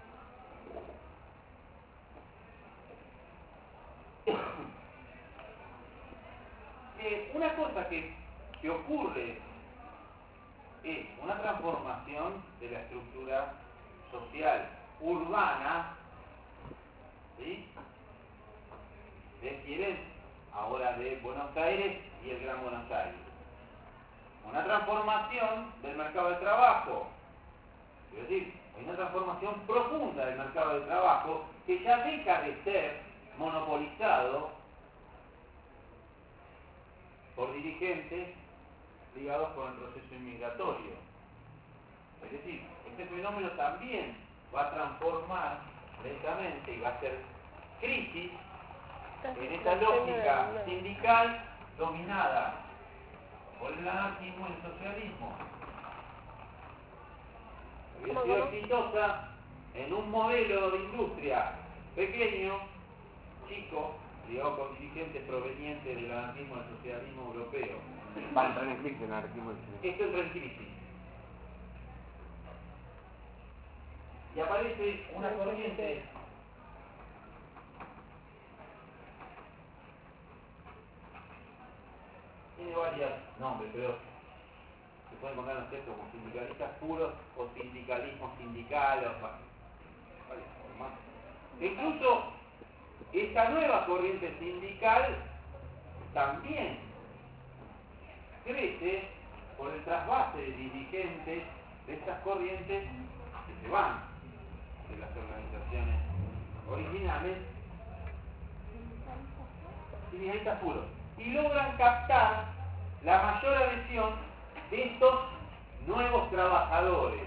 Eh, una cosa que, que ocurre es una transformación de la estructura social urbana, ¿sí? De quienes ahora de Buenos Aires y el Gran Buenos Aires. Una transformación del mercado de trabajo, es decir, hay una transformación profunda del mercado de trabajo que ya deja de ser monopolizado por dirigentes ligados con el proceso inmigratorio. Es decir, este fenómeno también va a transformar lentamente y va a ser crisis en esta lógica sindical dominada por el anarquismo y el socialismo. Había sido exitosa en un modelo de industria pequeño, chico, ligado con dirigentes provenientes del anarquismo y el socialismo europeo. Va a entrar en crisis el anarquismo. Esto entra en crisis. Y aparece una corriente tiene varios nombres, pero se pueden encontrar en textos como sindicalistas puros o sindicalismo sindical o varias formas. Incluso esta nueva corriente sindical también crece por el trasvase de dirigentes de estas corrientes que se van de las organizaciones originales, sindicalistas puros, y logran captar la mayor adhesión de estos nuevos trabajadores.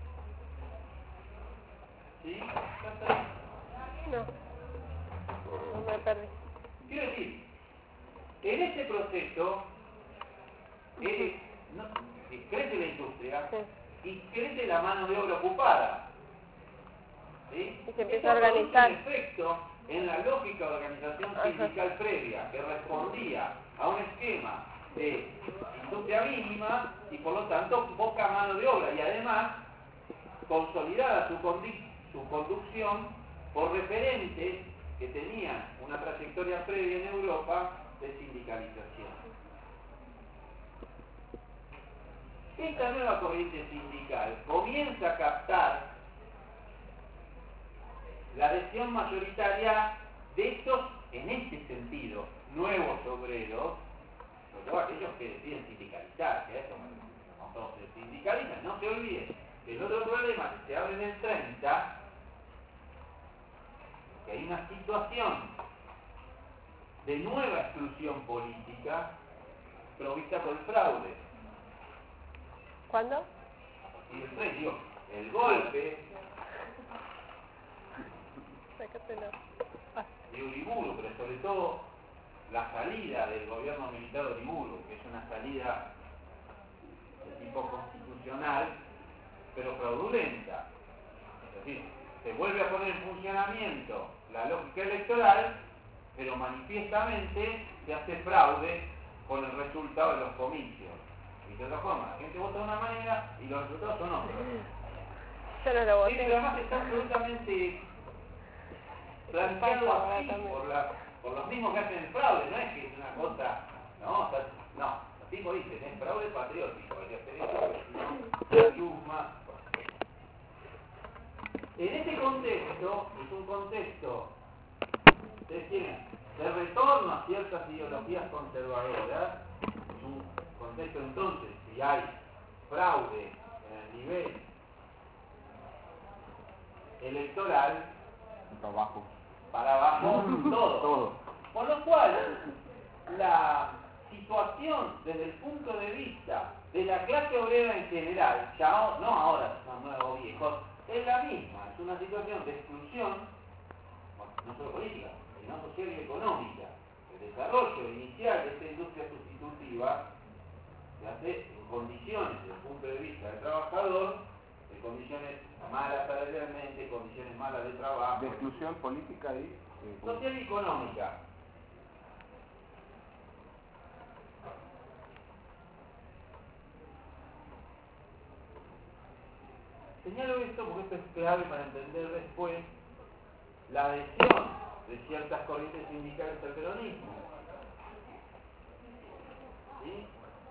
¿Sí? No. No me perdí. Quiero decir, en este proceso eh, no, eh, crece la industria Sí. y crece la mano de obra ocupada. ¿sí? Y se empieza Esto a organizar. produce un efecto en la lógica de organización sindical previa, que respondía a un esquema de industria mínima y por lo tanto poca mano de obra, y además consolidada su, condi- su conducción por referentes que tenían una trayectoria previa en Europa de sindicalización. Esta nueva corriente sindical comienza a captar la adhesión mayoritaria de estos, en este sentido, nuevos obreros, sobre todo aquellos que deciden sindicalizar, que a eso no todos se sindicalizan. No se olviden que el otro problema que se abre en el treinta, que hay una situación de nueva exclusión política provista por el fraude. ¿Cuándo? Y el tren, digo, el golpe Sácatelo. de Uriburu, pero sobre todo la salida del gobierno militar de Uriburu, que es una salida de tipo constitucional, pero fraudulenta. Es decir, se vuelve a poner en funcionamiento la lógica electoral, pero manifiestamente se hace fraude con el resultado de los comicios. Y de otra forma, la gente vota de una manera y los resultados son otros. Yo no lo Sí, pero voté. además está absolutamente planteado así por, la, por los mismos que hacen el fraude, no es que es una cosa, no, está, no, los tipos dicen, es fraude patriótico, hay que hacer eso, no, la yusma. En este contexto, es un contexto, ustedes tienen, de retorno a ciertas ideologías conservadoras, es un contexto entonces, si hay fraude en el nivel electoral, Trabajo. para abajo todo. Todo. Con lo cual, la situación desde el punto de vista de la clase obrera en general, ya no ahora son nuevos viejos, es la misma, es una situación de exclusión, no solo política, sino social y económica. El desarrollo inicial de esta industria sustitutiva se hace en condiciones, desde el punto de vista del trabajador, de condiciones malas salarialmente, condiciones malas de trabajo, De exclusión política y... eh, social y económica. Señalo esto porque esto es clave para entender después la adhesión de ciertas corrientes sindicales al peronismo. ¿Sí?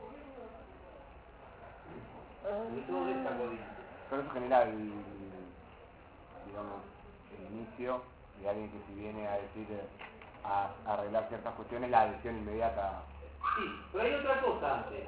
Sobre todo de esta corriente. Pero eso genera el, digamos, el inicio de alguien que si viene a decir, eh, a, a arreglar ciertas cuestiones, la adhesión inmediata. Sí, pero hay otra cosa antes.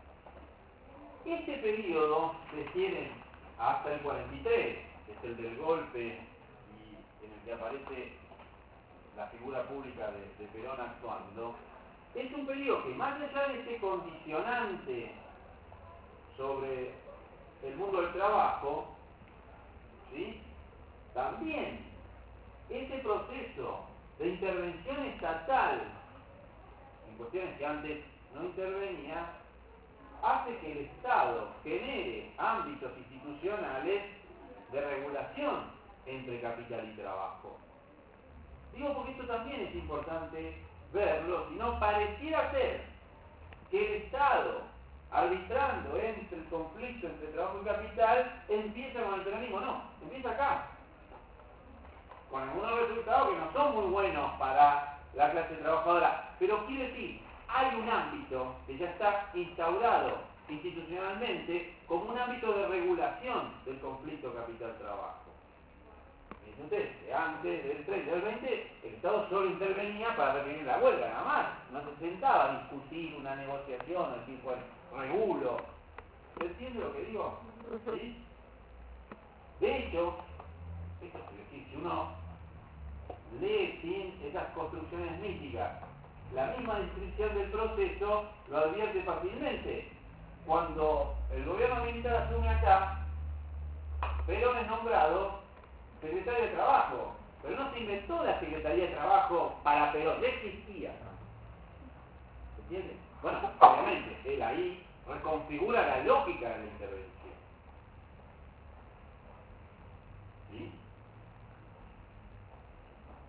Este periodo se extiende hasta el cuarenta y tres, que es el del golpe y en el que aparece la figura pública de, de Perón actuando. Es un periodo que, más allá de ese condicionante sobre el mundo del trabajo, ¿sí?, también ese proceso de intervención estatal en cuestiones que antes no intervenía, hace que el Estado genere ámbitos institucionales de regulación entre capital y trabajo. Digo porque esto también es importante verlo, si no pareciera ser que el Estado, arbitrando entre el conflicto entre trabajo y capital, empieza con el peronismo. No, empieza acá, con algunos resultados que no son muy buenos para la clase trabajadora, pero quiere decir, hay un ámbito que ya está instaurado institucionalmente como un ámbito de regulación del conflicto capital-trabajo. Entonces, antes del treinta y del veinte, el Estado solo intervenía para reprimir la huelga, nada más. No se sentaba a discutir una negociación, decir, bueno, regulo. ¿Se entiende lo que digo? ¿Sí? De hecho, esto es decir, si uno lee sin esas construcciones míticas, la misma descripción del proceso lo advierte fácilmente. Cuando el gobierno militar asume acá, Perón es nombrado secretario de Trabajo, pero no se inventó la Secretaría de Trabajo para Perón, ya existía. ¿Se entiende? Bueno, obviamente, él ahí reconfigura la lógica de la intervención. ¿Sí?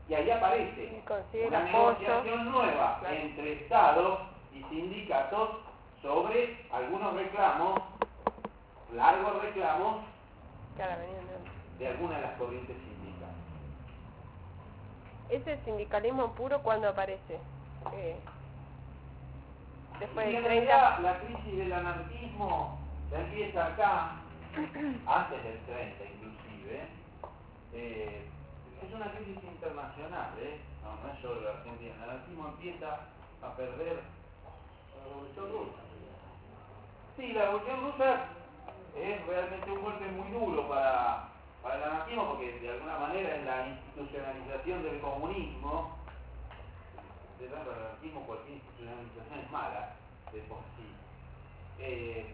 Y ahí aparece Consigue una el apoyo. negociación nueva Claro. entre Estados y sindicatos sobre algunos reclamos, largos reclamos, Claro, venían de- de alguna de las corrientes sindicales. Ese sindicalismo puro, ¿cuándo aparece? Eh, después Y de en treinta. realidad la crisis del anarquismo ya empieza acá, antes del treinta inclusive. Eh, es una crisis internacional, ¿eh? No, no es solo la Argentina. El anarquismo empieza a perder la revolución rusa. Sí, la revolución rusa es realmente un golpe muy duro para, para el anarquismo, porque de alguna manera es la institucionalización del comunismo. De tanto el anarquismo, cualquier institucionalización es mala de por sí. Eh,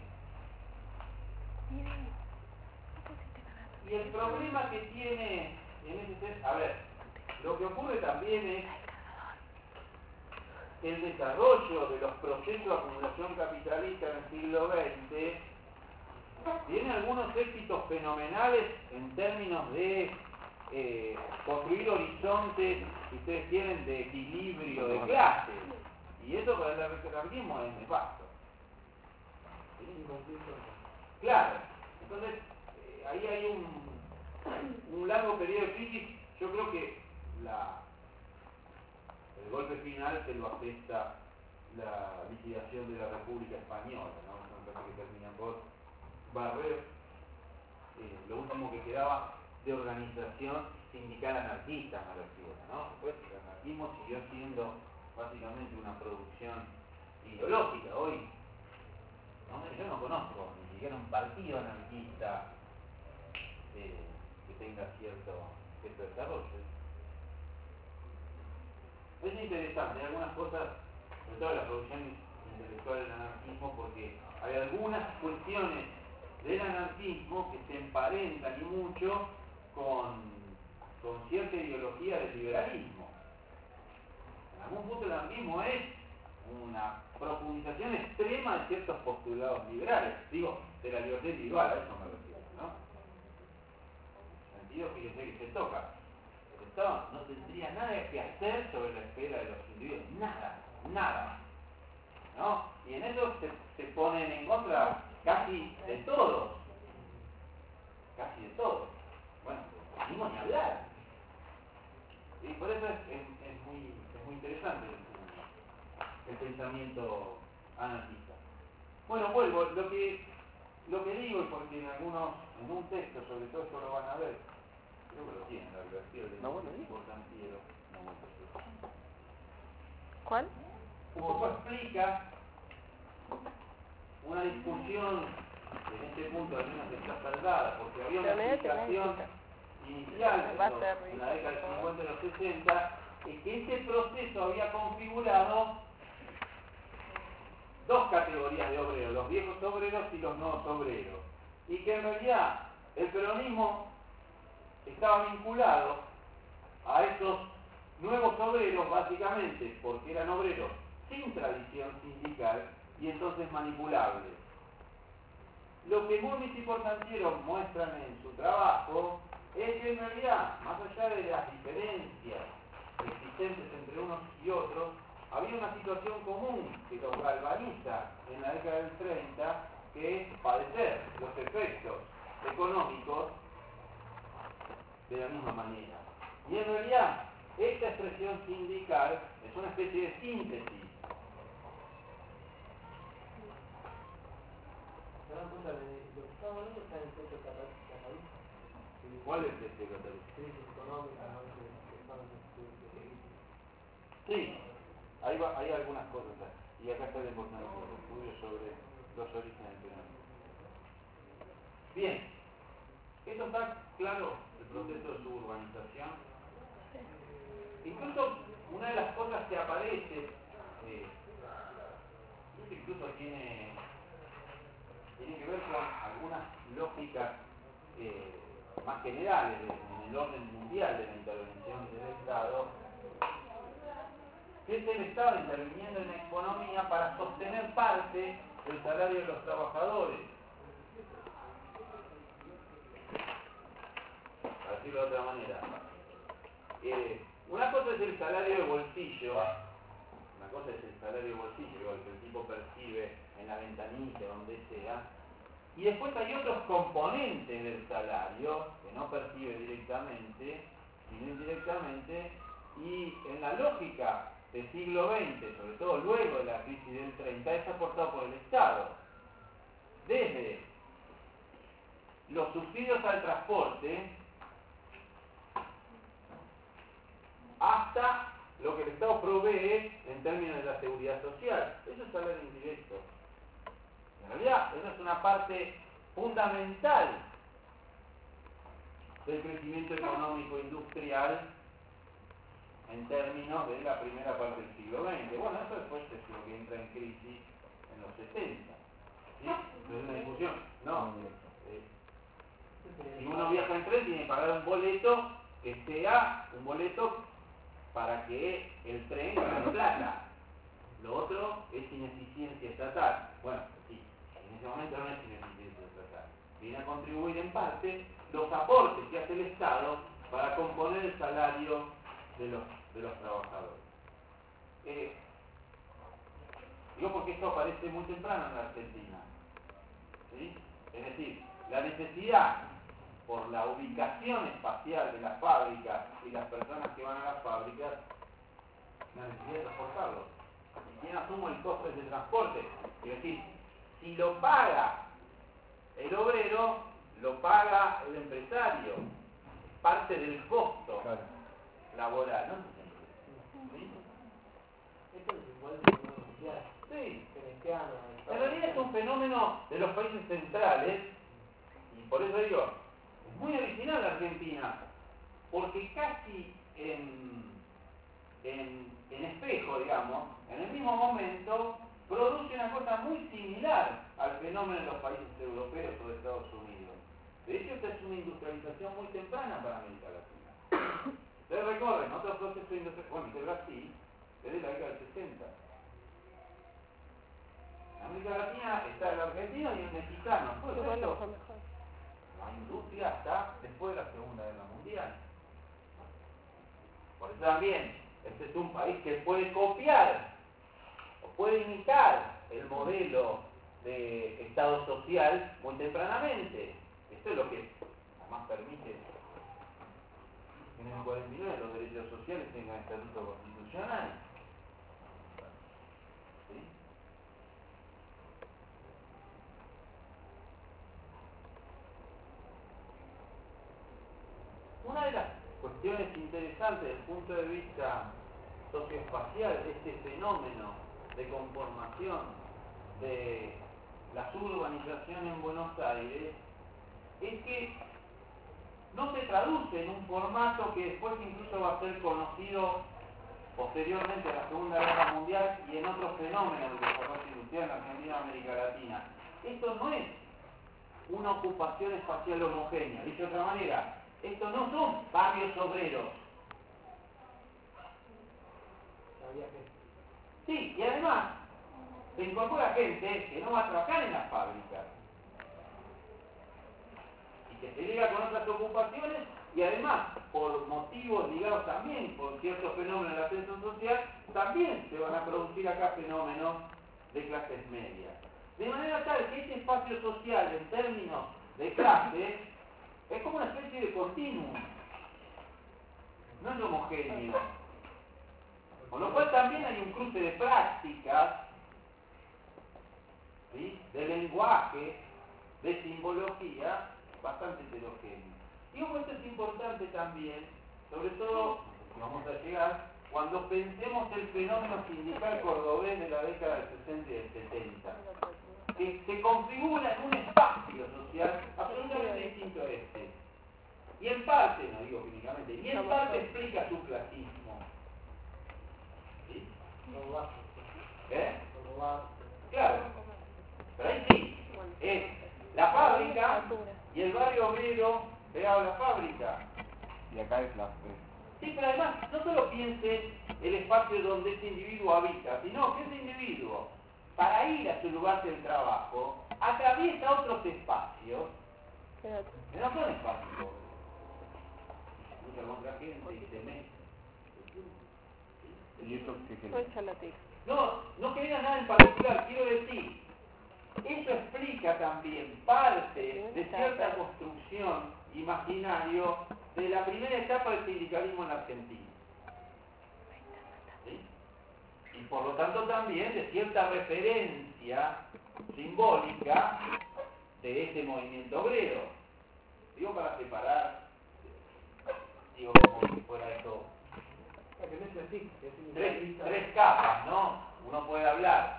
y el problema que tiene en ese sentido, a ver, lo que ocurre también es el desarrollo de los procesos de acumulación capitalista en el siglo veinte tiene algunos éxitos fenomenales en términos de eh, construir horizontes, si ustedes quieren, de equilibrio de clases. Y eso para el anarquismo es nefasto. Claro. Entonces, eh, ahí hay un, un largo periodo de crisis. Yo creo que la, el golpe final se lo afecta la liquidación de la República Española, ¿no? Eso me parece que termina por barrer eh, lo último que quedaba de organización sindical anarquista, me refiero, ¿no? Después el anarquismo siguió siendo básicamente una producción ideológica hoy. ¿No? Yo no conozco ni siquiera un partido anarquista eh, que tenga cierto, cierto desarrollo. Es interesante, hay algunas cosas, sobre todo la producción intelectual del anarquismo, porque hay algunas cuestiones del anarquismo que se emparentan y mucho con, con cierta ideología del liberalismo. En algún punto el anarquismo es una profundización extrema de ciertos postulados liberales, digo, de la libertad individual, a eso me refiero, ¿no? En el sentido, fíjense que se toca. El Estado no tendría nada que hacer sobre la esfera de los individuos, nada, nada, ¿no? Y en eso se, se ponen en contra casi de todos, casi de todos. Bueno, no ni hablar. Y por eso es, es, es, muy, es muy interesante el, el pensamiento anarquista. Bueno, vuelvo, lo que, lo que digo, y porque en algunos, en un texto sobre todo eso lo van a ver, creo que lo tienen, la biografía del No, bueno, importantiero. No, bueno, pues, ¿Cuál? un poco explica una discusión que en este punto al menos está saldada, porque había una Pero me da que explicación necesita. inicial Va a en, los- ser en la década del rico, cincuenta y los sesenta, y que este proceso había configurado dos categorías de obreros, los viejos obreros y los nuevos obreros, y que en realidad el peronismo estaba vinculado a esos nuevos obreros básicamente porque eran obreros sin tradición sindical y entonces manipulables. Lo que Murmis y Portantiero muestran en su trabajo es que en realidad, más allá de las diferencias existentes entre unos y otros, había una situación común que los galvaniza en la década del treinta, que es padecer los efectos económicos de la misma manera. Y en realidad, esta expresión sindical es una especie de síntesis. ¿Se dan cuenta de lo que estamos hablando? Está en el texto catalista. ¿Cuál es este catálogo? Crisis económica, ¿no? Que, que están en el Sí, hay, va- hay algunas cosas. Y acá está el importante el estudio sobre los orígenes del peronismo. Bien, ¿esto está claro? El proceso de su urbanización. Incluso una de las cosas que aparece, eh, esto incluso tiene, tiene que ver con algunas lógicas eh, más generales de- en el orden mundial de la intervención del Estado, que es el Estado interviniendo en la economía para sostener parte del salario de los trabajadores. Para decirlo de otra manera, eh, una cosa es el salario de bolsillo, una cosa es el salario de bolsillo, el que el tipo percibe en la ventanilla, donde sea, y después hay otros componentes del salario que no percibe directamente, sino indirectamente, y en la lógica del siglo veinte, sobre todo luego de la crisis del treinta, es aportado por el Estado. Desde los subsidios al transporte hasta lo que el Estado provee en términos de la seguridad social. Eso es salario indirecto. En realidad, esa es una parte fundamental del crecimiento económico industrial en términos de la primera parte del siglo veinte. Bueno, eso después es lo que entra en crisis en los setenta. ¿Sí? No es una discusión. No. Eh, si uno viaja en tren, tiene que pagar un boleto que sea un boleto para que el tren gane plata. Lo otro es ineficiencia estatal. Bueno, sí, en ese momento no es ineficiencia estatal. Viene a contribuir en parte los aportes que hace el Estado para componer el salario de los, de los trabajadores. Eh, digo porque esto aparece muy temprano en la Argentina. ¿Sí? Es decir, la necesidad por la ubicación espacial de las fábricas y las personas que van a las fábricas, la necesidad de transportarlos. ¿Y quién asume el costo de ese transporte? Es decir, si lo paga el obrero, lo paga el empresario. Parte del costo Claro. laboral, ¿no? ¿Sí? Esto es igual de fenómeno mundial. Sí. Keynesiano, En realidad es un fenómeno de los países centrales, y por eso digo, es muy original la Argentina, porque casi en, en, en espejo, digamos, en el mismo momento, produce una cosa muy similar al fenómeno de los países europeos o de Estados Unidos. De hecho, esta es una industrialización muy temprana para América Latina. Ustedes recorren otros procesos industriales, bueno, de Brasil, desde la década del sesenta. En América Latina está el argentino y el mexicano. Todo el resto, la industria está después de la Segunda Guerra Mundial. Por eso también, este es un país que puede copiar o puede imitar el modelo de Estado social muy tempranamente. Esto es lo que además permite que en el cuarenta y nueve los derechos sociales tengan estatuto constitucional. ¿Sí? Una de las cuestiones interesantes desde el punto de vista socioespacial de este fenómeno de conformación de la suburbanización en Buenos Aires es que no se traduce en un formato que después incluso va a ser conocido posteriormente a la Segunda Guerra Mundial y en otros fenómenos del desarrollo industrial en Argentina y América Latina. Esto no es una ocupación espacial homogénea. Dicho de otra manera, estos no son barrios obreros. había que Sí, y además se incorpora gente que no va a trabajar en las fábricas y que se liga con otras ocupaciones y además por motivos ligados también por ciertos fenómenos del ascenso social también se van a producir acá fenómenos de clases medias. De manera tal que este espacio social en términos de clase es como una especie de continuum, no es homogéneo. Con lo cual también hay un cruce de prácticas, ¿sí?, de lenguaje, de simbología, bastante heterogéneo. Digo que esto es importante también, sobre todo, vamos a llegar, cuando pensemos el fenómeno sindical cordobés de la década del sesenta y del setenta, que se configura en un espacio social absolutamente distinto a este. Y en parte, no digo únicamente, y en parte explica su clasismo. ¿Sí? robar, ¿Eh? robar. Claro. Pero ahí sí, es la fábrica y el barrio obrero pegado a la fábrica. Y acá es la... es- Sí, pero además, no solo piense el espacio donde ese individuo habita, sino que ese individuo, para ir a su lugar del trabajo, atraviesa otros espacios que no son espacios pobres. Se cruza con otra gente y se mete. ¿Y eso qué Pues genera? ya la tiro. No, no quería nada en particular, quiero decir, eso explica también parte de cierta construcción imaginario de la primera etapa del sindicalismo en la Argentina. ¿Sí? Y por lo tanto también de cierta referencia simbólica de ese movimiento obrero. Digo para separar, digo como si fuera eso, tres, tres capas, ¿no? Uno puede hablar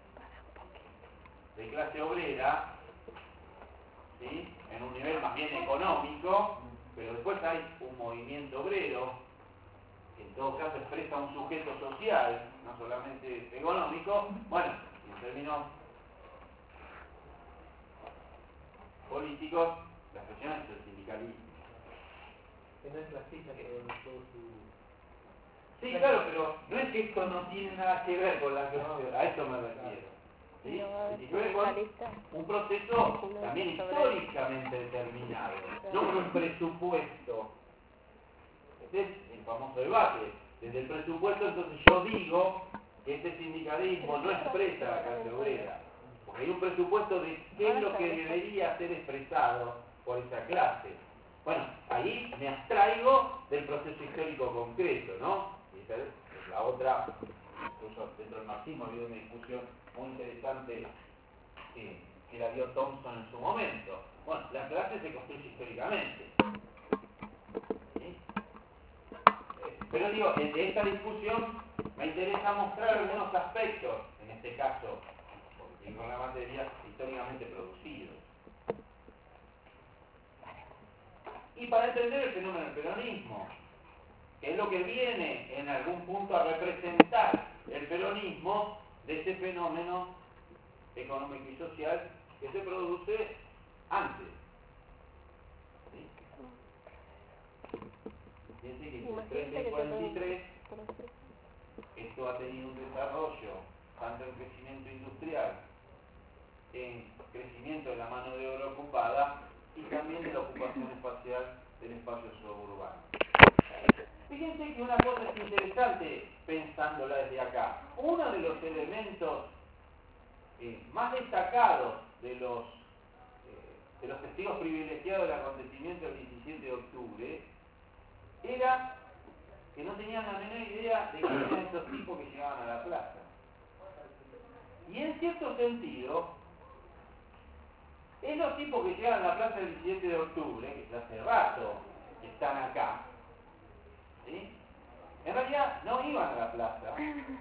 de clase obrera, ¿sí? En un nivel más bien económico, pero después hay un movimiento obrero, que en todo caso expresa un sujeto social, no solamente económico. Bueno, en términos políticos, la expresión es el sindicalismo. Que no es clasista, pero todo su... Sí, claro, pero no es que esto no tiene nada que ver con la cuestión, a eso me refiero. ¿Sí? No va a haber Tiene que ver con sindicalista. un proceso también históricamente determinado, no con un presupuesto. Este es el famoso debate. Desde el presupuesto, entonces yo digo que este sindicalismo no expresa la clase obrera, porque hay un presupuesto de qué es lo que debería ser expresado por esa clase. Bueno, ahí me abstraigo del proceso histórico concreto, ¿no? Y esa es la otra, incluso dentro del marxismo ha habido una discusión muy interesante que, que la dio Thompson en su momento. Bueno, la clase se construye históricamente. ¿Sí? Pero digo, de esta discusión me interesa mostrar algunos aspectos, en este caso, porque tengo la materia históricamente producidos. Y para entender el fenómeno del peronismo, que es lo que viene en algún punto a representar el peronismo de ese fenómeno económico y social que se produce antes. ¿Sí? Fíjense que entre el treinta y cuarenta y tres esto ha tenido un desarrollo tanto en crecimiento industrial, en crecimiento de la mano de obra ocupada y también de la ocupación espacial del espacio suburbano. Fíjense que una cosa es interesante pensándola desde acá. Uno de los elementos eh, más destacados de los, eh, de los testigos privilegiados del acontecimiento del diecisiete de octubre era que no tenían la menor idea de quién eran estos tipos que llegaban a la plaza. Y en cierto sentido, esos tipos que llegan a la plaza del diecisiete de octubre, que ya hace rato están acá, ¿sí? En realidad no iban a la plaza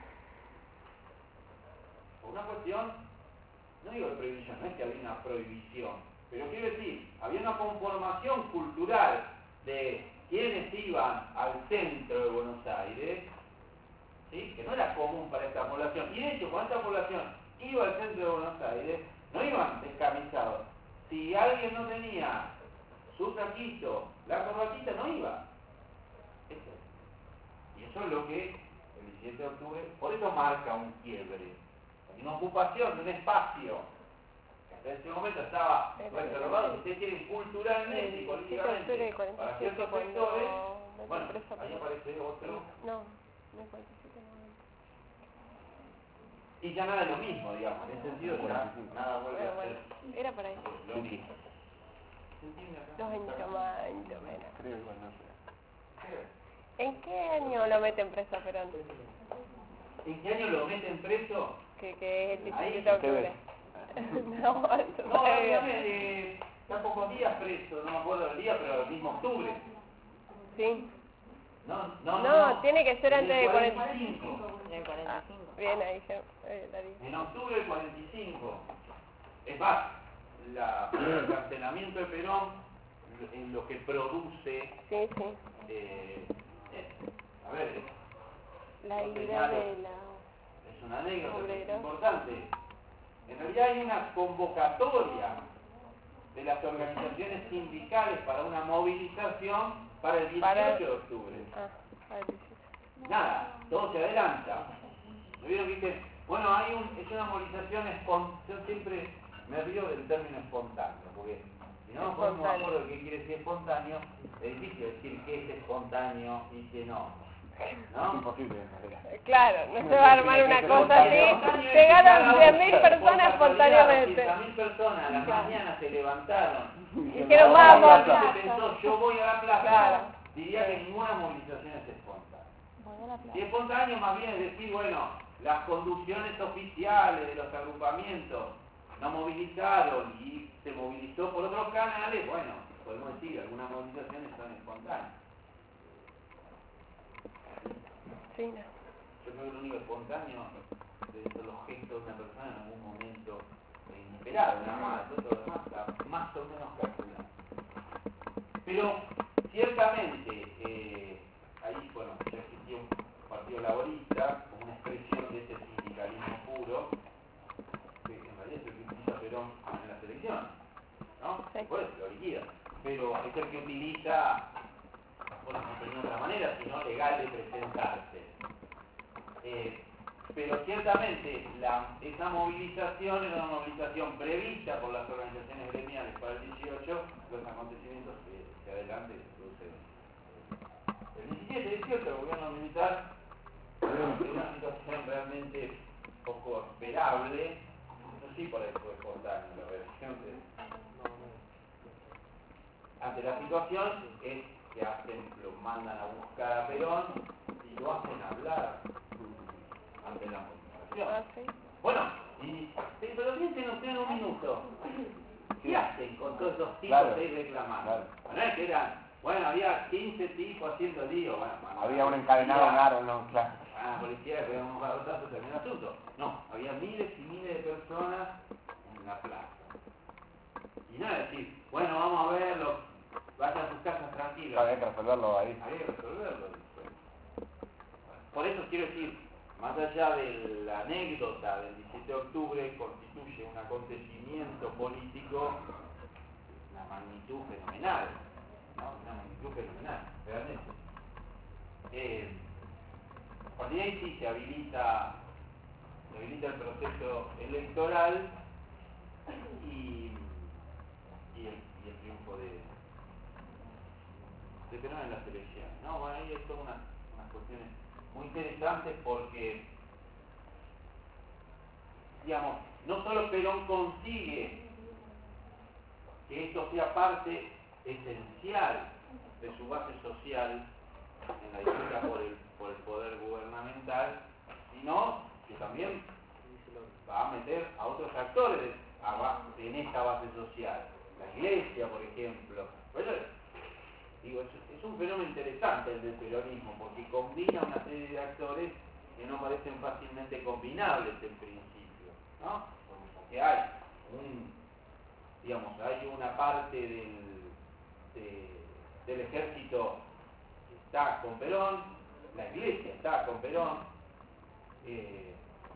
por una cuestión, no digo de prohibición, no es que había una prohibición, pero quiero decir, había una conformación cultural de quienes iban al centro de Buenos Aires, ¿sí? Que no era común para esta población. Y de hecho, cuando esta población iba al centro de Buenos Aires, no iban descamisados. Si alguien no tenía su saquito, la corbatita, no iba. Eso. Y eso es lo que el diecisiete de octubre, por eso marca un quiebre. Hay una ocupación de un espacio que hasta ese momento estaba reservado, si ustedes quieren, culturalmente y políticamente para ciertos sectores. Bueno, ahí aparece otro. No, no es cuarenta y siete, no. Y ya nada es lo mismo, digamos. En ese sentido ya nada vuelve Bueno, a bueno, ser era para eso. lo mismo. ¿Se entiende acá? Dos años más, años menos. Creo igual, no sé. ¿En qué año lo meten preso a Perón? ¿En qué año lo meten preso? Que, que es el Ahí diecisiete de octubre. No, eso No, está bien. dígame, eh, está pocos días preso, no me acuerdo del día, pero el mismo octubre. Sí. No, no, No, no. tiene que ser En antes el de cuarenta. cuarenta y cinco. Ah, bien ahí, yo, eh, Darío. En octubre del cuarenta y cinco. Es más, la, el cancelamiento de Perón, en lo que produce, Sí, sí. eh, eh, a ver, La lo idea señalo, de la... es una anécdota que es Obrero. importante. En realidad hay una convocatoria de las organizaciones sindicales para una movilización para el dieciocho Para- de octubre. Ah, a ver, diecisiete. Nada, todo se adelanta. ¿No vieron que dicen, bueno, hay un, es una movilización espontánea? Yo siempre me río del término espontáneo, porque si no nos ponemos de Espontáneo. acuerdo de qué quiere decir espontáneo, es difícil decir qué es espontáneo y qué no. ¿no? Imposible en realidad. Claro, no se va a armar una cosa así. Llegaron cien mil personas espontáneamente. cien mil personas a la mañana se levantaron. Dijeron, vamos. Se pensó, yo voy a la plaza. Claro. Diría que ninguna movilización es espontánea. Si espontáneo más bien es decir, bueno, las conducciones oficiales de los agrupamientos no movilizaron y se movilizó por otros canales, bueno, podemos decir, algunas movilizaciones son espontáneas. Sí, no. Yo creo que lo único espontáneo son los gestos de una persona en algún momento inesperado, nada más, todo lo demás está más o menos calculado. Pero ciertamente, eh, ahí, bueno, ya existía un partido laborista, como una expresión de ese sindicalismo puro, que en realidad es el que utiliza Perón en las elecciones, ¿no? Sí. Después lo liquida, pero es el que utiliza, bueno, no tenía otra manera, sino legal de presentarse. Eh, pero ciertamente la, esa movilización era una movilización prevista por las organizaciones gremiales para el dieciocho, los acontecimientos que, que adelante se producen. El diecisiete y dieciocho el gobierno militar en una situación realmente poco esperable, no sé por eso es espontáneo la reacción de, ante la situación es que hacen, lo mandan a buscar a Perón y lo hacen hablar ante la movilización. Ah, sí. Bueno, y, sí, pero piensen ustedes un minuto. ¿Qué hacen con todos esos tipos Claro, ahí reclamando? claro. No es que eran, bueno, había quince tipos haciendo lío. Bueno, Había un encadenado en árbol, no, claro. Ah, la policía, que un barotazo, terminó el asunto. No, había miles y miles de personas en la plaza. Y no es decir, bueno, vamos a verlo, vayan a sus casas tranquilos. Había que resolverlo ahí. Había que resolverlo. Por eso quiero decir, más allá de la anécdota del diecisiete de octubre, constituye un acontecimiento político, una magnitud fenomenal, ¿no? Una magnitud fenomenal, realmente. Eh, a partir de ahí sí se habilita, se habilita el proceso electoral y, y, el, y el triunfo de, de Perón en las elecciones, ¿no? Bueno, ahí hay todas unas, unas cuestiones muy interesantes porque, digamos, no solo Perón consigue que esto sea parte esencial de su base social en la disputa por el, por el poder gubernamental, sino que también va a meter a otros actores en esta base social. La iglesia, por ejemplo. Por eso, digo, es, es un fenómeno interesante el del peronismo, porque combina una serie de actores que no parecen fácilmente combinables en principio, ¿no? Porque hay un, digamos, hay una parte del, de, del ejército que está con Perón, la iglesia está con Perón, eh,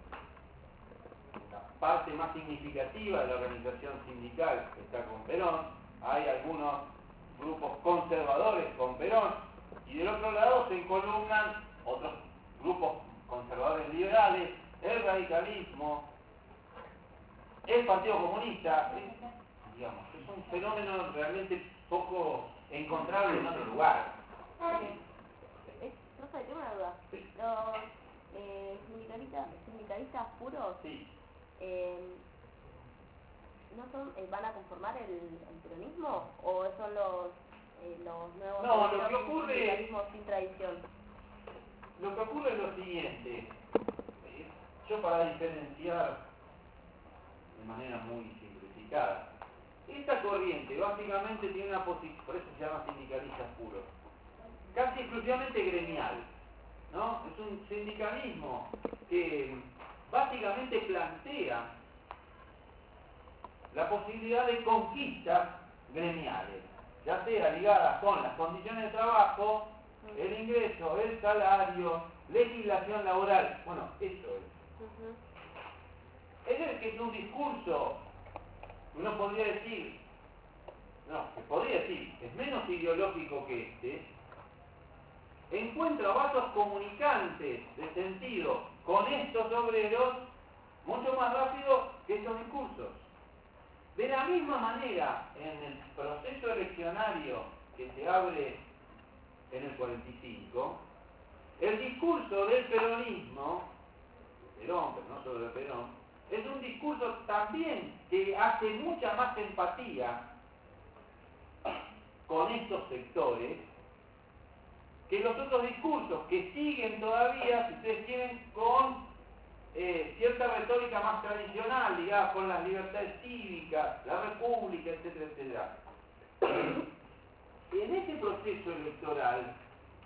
la parte más significativa de la organización sindical está con Perón, hay algunos grupos conservadores con Perón, y del otro lado se encolumnan otros grupos conservadores liberales, el radicalismo, el Partido Comunista, es, digamos, es un fenómeno realmente poco encontrable en otro lugar. Es, no sé, tengo una duda. Sí. Los eh, sindicalistas, sindicalistas puros, Sí. eh, ¿no son, eh, van a conformar el, el peronismo o son los, eh, los nuevos No, lo que los ocurre- sindicalismos sin tradición? Lo que ocurre es lo siguiente, eh, yo para diferenciar de manera muy simplificada, esta corriente básicamente tiene una posición, por eso se llama sindicalistas puros, casi exclusivamente gremial, ¿no? Es un sindicalismo que básicamente plantea la posibilidad de conquistas gremiales, ya sea ligadas con las condiciones de trabajo, el ingreso, el salario, legislación laboral. Bueno, eso es. Uh-huh. Es el que es un discurso, uno podría decir, no, que podría decir, es menos ideológico que este, encuentra vasos comunicantes de sentido con estos obreros mucho más rápido que estos discursos. De la misma manera, en el proceso eleccionario que se abre en el cuarenta y cinco, el discurso del peronismo, Perón, pero no solo de Perón, es un discurso también que hace mucha más empatía con estos sectores que los otros discursos que siguen todavía, si ustedes quieren, con eh, cierta retórica más tradicional, ligada con las libertades cívicas, la república, etcétera, etcétera. En este proceso electoral,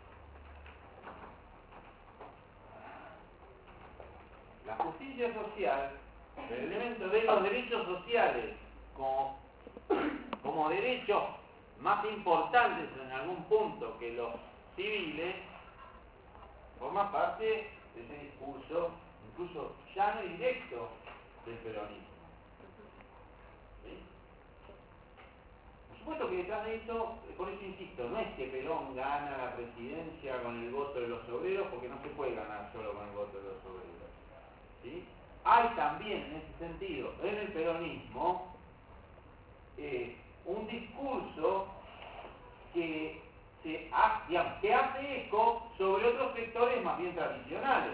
la justicia social, el elemento de los derechos sociales como, como derechos más importantes en algún punto que los civiles, forma parte de ese discurso, incluso llano y directo del peronismo. ¿Sí? Por supuesto que detrás de esto, por eso insisto, no es que Perón gana la presidencia con el voto de los obreros, porque no se puede ganar solo con el voto de los obreros. ¿Sí? Hay también, en ese sentido, en el peronismo, eh, un discurso que, se ha, digamos, que hace eco sobre otros sectores más bien tradicionales.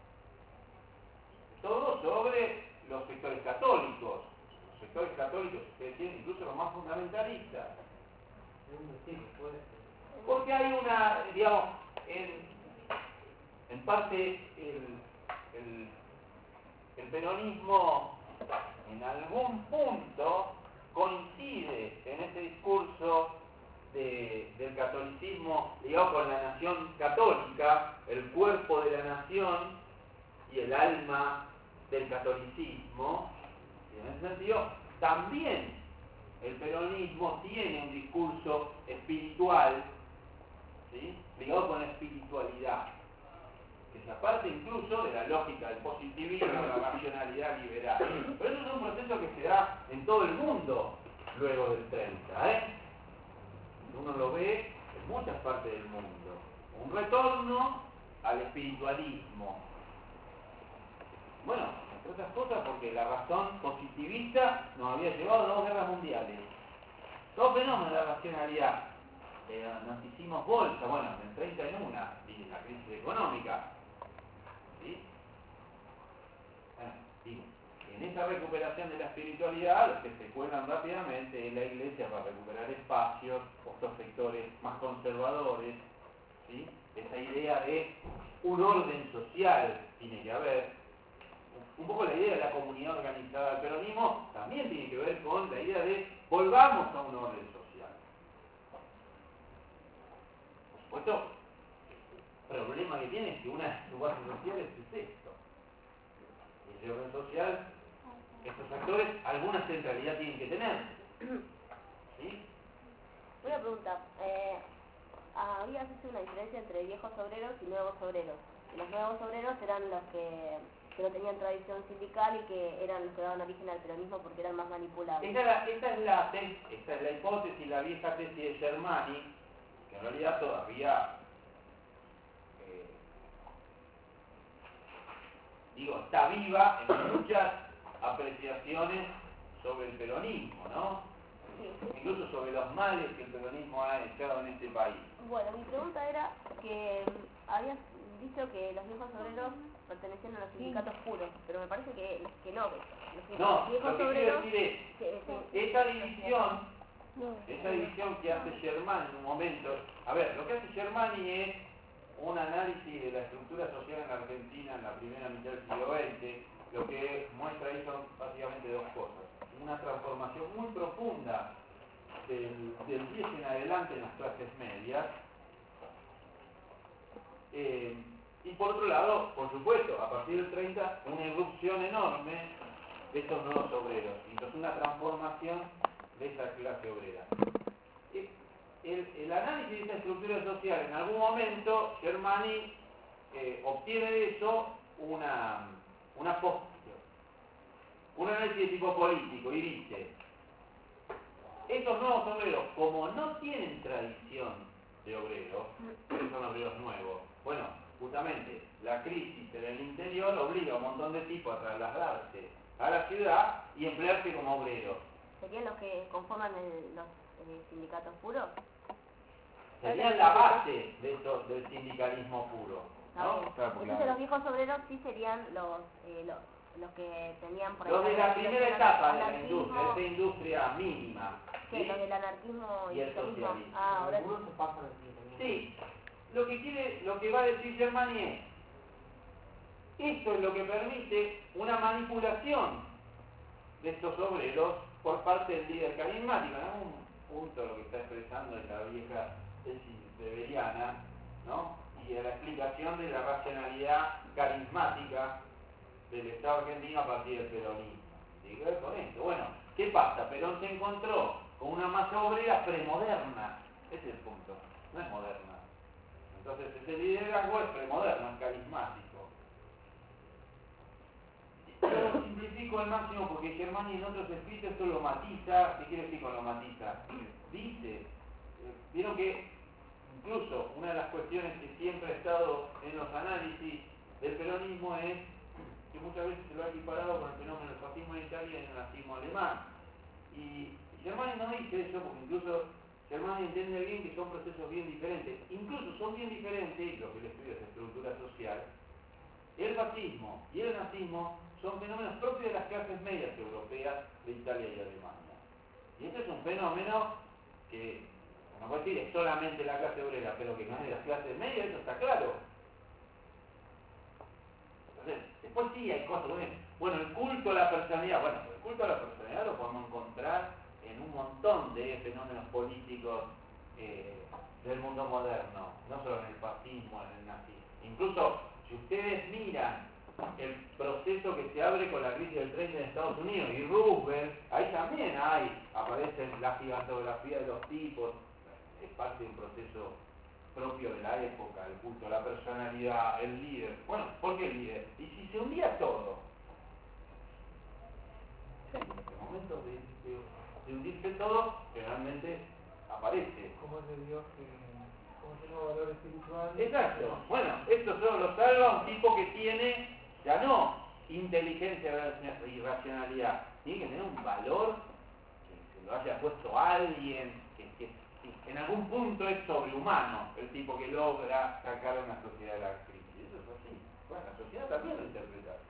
Todo sobre los sectores católicos. Los sectores católicos, ustedes tienen incluso los más fundamentalistas. Porque hay una, digamos, en, en parte el, el, el peronismo en algún punto coincide en este discurso de, del catolicismo ligado con la nación católica, el cuerpo de la nación y el alma del catolicismo. Y en ese sentido, también el peronismo tiene un discurso espiritual, ¿sí?, ligado con la espiritualidad, que se aparte incluso de la lógica del positivismo, de la racionalidad liberal. Pero eso es un proceso que se da en todo el mundo luego del treinta, ¿eh? Uno lo ve en muchas partes del mundo. Un retorno al espiritualismo. Bueno, entre otras cosas porque la razón positivista nos había llevado a dos guerras mundiales. Dos fenómenos de la racionalidad. Eh, nos hicimos bolsa, bueno, en el treinta en una, y la crisis económica. ¿Sí? Bueno, digo, en esa recuperación de la espiritualidad, los que se cuelan rápidamente en la iglesia para recuperar espacios, otros sectores más conservadores, ¿sí?, esa idea de un orden social tiene que haber. Un poco la idea de la comunidad organizada del peronismo también tiene que ver con la idea de volvamos a un orden social. Por supuesto, el problema que tiene es que una de sus bases sociales es esto. Y ese orden social, estos actores, alguna centralidad tienen que tener. ¿Sí? Una pregunta. Eh, había hecho una diferencia entre viejos obreros y nuevos obreros. Y los nuevos obreros eran los que, que no tenían tradición sindical y que eran los que daban origen al peronismo porque eran más manipulables. Esta, la, esta, es la, esta es la hipótesis, la vieja tesis de Germani, que en realidad todavía, eh, digo, está viva en muchas apreciaciones sobre el peronismo, ¿no? Incluso sobre los males que el peronismo ha echado en este país. Bueno, mi pregunta era que mm, habías dicho que los viejos obreros pertenecían a los sindicatos puros, pero me parece que, que no. Los No, viejos lo que obreros, quiero decir es, que- que- esa división, esa división que hace Germani en un momento, a ver, lo que hace Germani es un análisis de la estructura social en Argentina en la primera mitad del siglo veinte, lo que muestra ahí son básicamente dos cosas. Una transformación muy profunda del, del diez en adelante en las clases medias, eh, y por otro lado, por supuesto, a partir del treinta, una irrupción enorme de estos nuevos obreros, y entonces una transformación de esa clase obrera. El, el análisis de esta estructura social, en algún momento, Germani eh, obtiene de eso una, una posición, un análisis de tipo político, y dice, estos nuevos obreros, como no tienen tradición de obreros, son obreros nuevos, bueno, justamente la crisis en el interior obliga a un montón de tipos a trasladarse a la ciudad y emplearse como obreros. ¿Serían los que conforman el- los eh, sindicatos puros? Serían la base de esto, del sindicalismo puro. ¿no? bien. Claro, porque Entonces la- los viejos obreros sí serían los, eh, los, los que tenían por ahí... Los de la primera etapa de la anarquismo, industria, esta industria mínima. ¿qué? ¿sí? Los del anarquismo Y el socialismo. socialismo. Ah, ahora sí. Algunos se pasan al socialismo. Sí, lo que quiere, lo que va a decir Germani es, esto es lo que permite una manipulación de estos obreros por parte del líder carismático. En algún punto lo que está expresando es la vieja tesis weberiana, ¿no? Y la explicación de la racionalidad carismática del Estado argentino a partir del peronismo. ¿Tiene que ver con esto? Bueno, ¿qué pasa? Perón se encontró con una masa obrera premoderna. Ese es el punto, no es moderna. Entonces ese liderazgo es premoderno, es carismático. Yo lo simplifico al máximo porque Germani en otros escritos esto lo matiza. ¿Qué quiere decir con lo matiza? Dice, eh, vieron que incluso una de las cuestiones que siempre ha estado en los análisis del peronismo es que muchas veces se lo ha equiparado con el fenómeno del fascismo en Italia y el nazismo alemán. Y Germani no dice eso porque incluso Germani entiende bien que son procesos bien diferentes. Incluso son bien diferentes, y lo que él estudia es estructura social, el fascismo y el nazismo son fenómenos propios de las clases medias europeas de Italia y Alemania. Y este es un fenómeno que, no puede decir es solamente la clase obrera, pero que no es de las clases medias, eso está claro. Entonces, después sí hay cosas, bueno, el culto a la personalidad, bueno, el culto a la personalidad lo podemos encontrar en un montón de fenómenos políticos eh, del mundo moderno, no solo en el fascismo, en el nazismo. Incluso, si ustedes miran el proceso que se abre con la crisis del treinta en Estados Unidos y Roosevelt, ahí también hay, aparece la gigantografía de los tipos, es parte de un proceso propio de la época, el culto a la personalidad, el líder. Bueno, ¿por qué el líder? Y si se hundía todo, en el momento de, de, de hundirse todo, generalmente aparece. ¿Cómo es de Dios que cómo tiene valor espiritual? Exacto. Bueno, esto solo lo salva un tipo que tiene, ya no inteligencia y racionalidad, tiene que tener un valor que se lo haya puesto alguien, que, que, que en algún punto es sobrehumano, el tipo que logra sacar a una sociedad de la crisis. Eso es así. Bueno, la sociedad también lo interpreta así.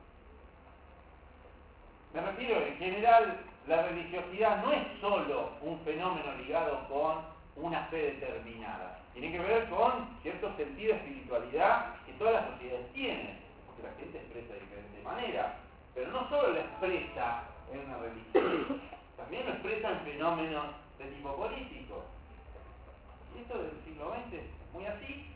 Me refiero, en general, la religiosidad no es solo un fenómeno ligado con una fe determinada. Tiene que ver con cierto sentido de espiritualidad que todas las sociedades tienen, porque la gente expresa de diferente manera. Pero no solo lo expresa en una religión, también lo expresa en fenómenos de tipo político. Y esto del siglo veinte es muy así.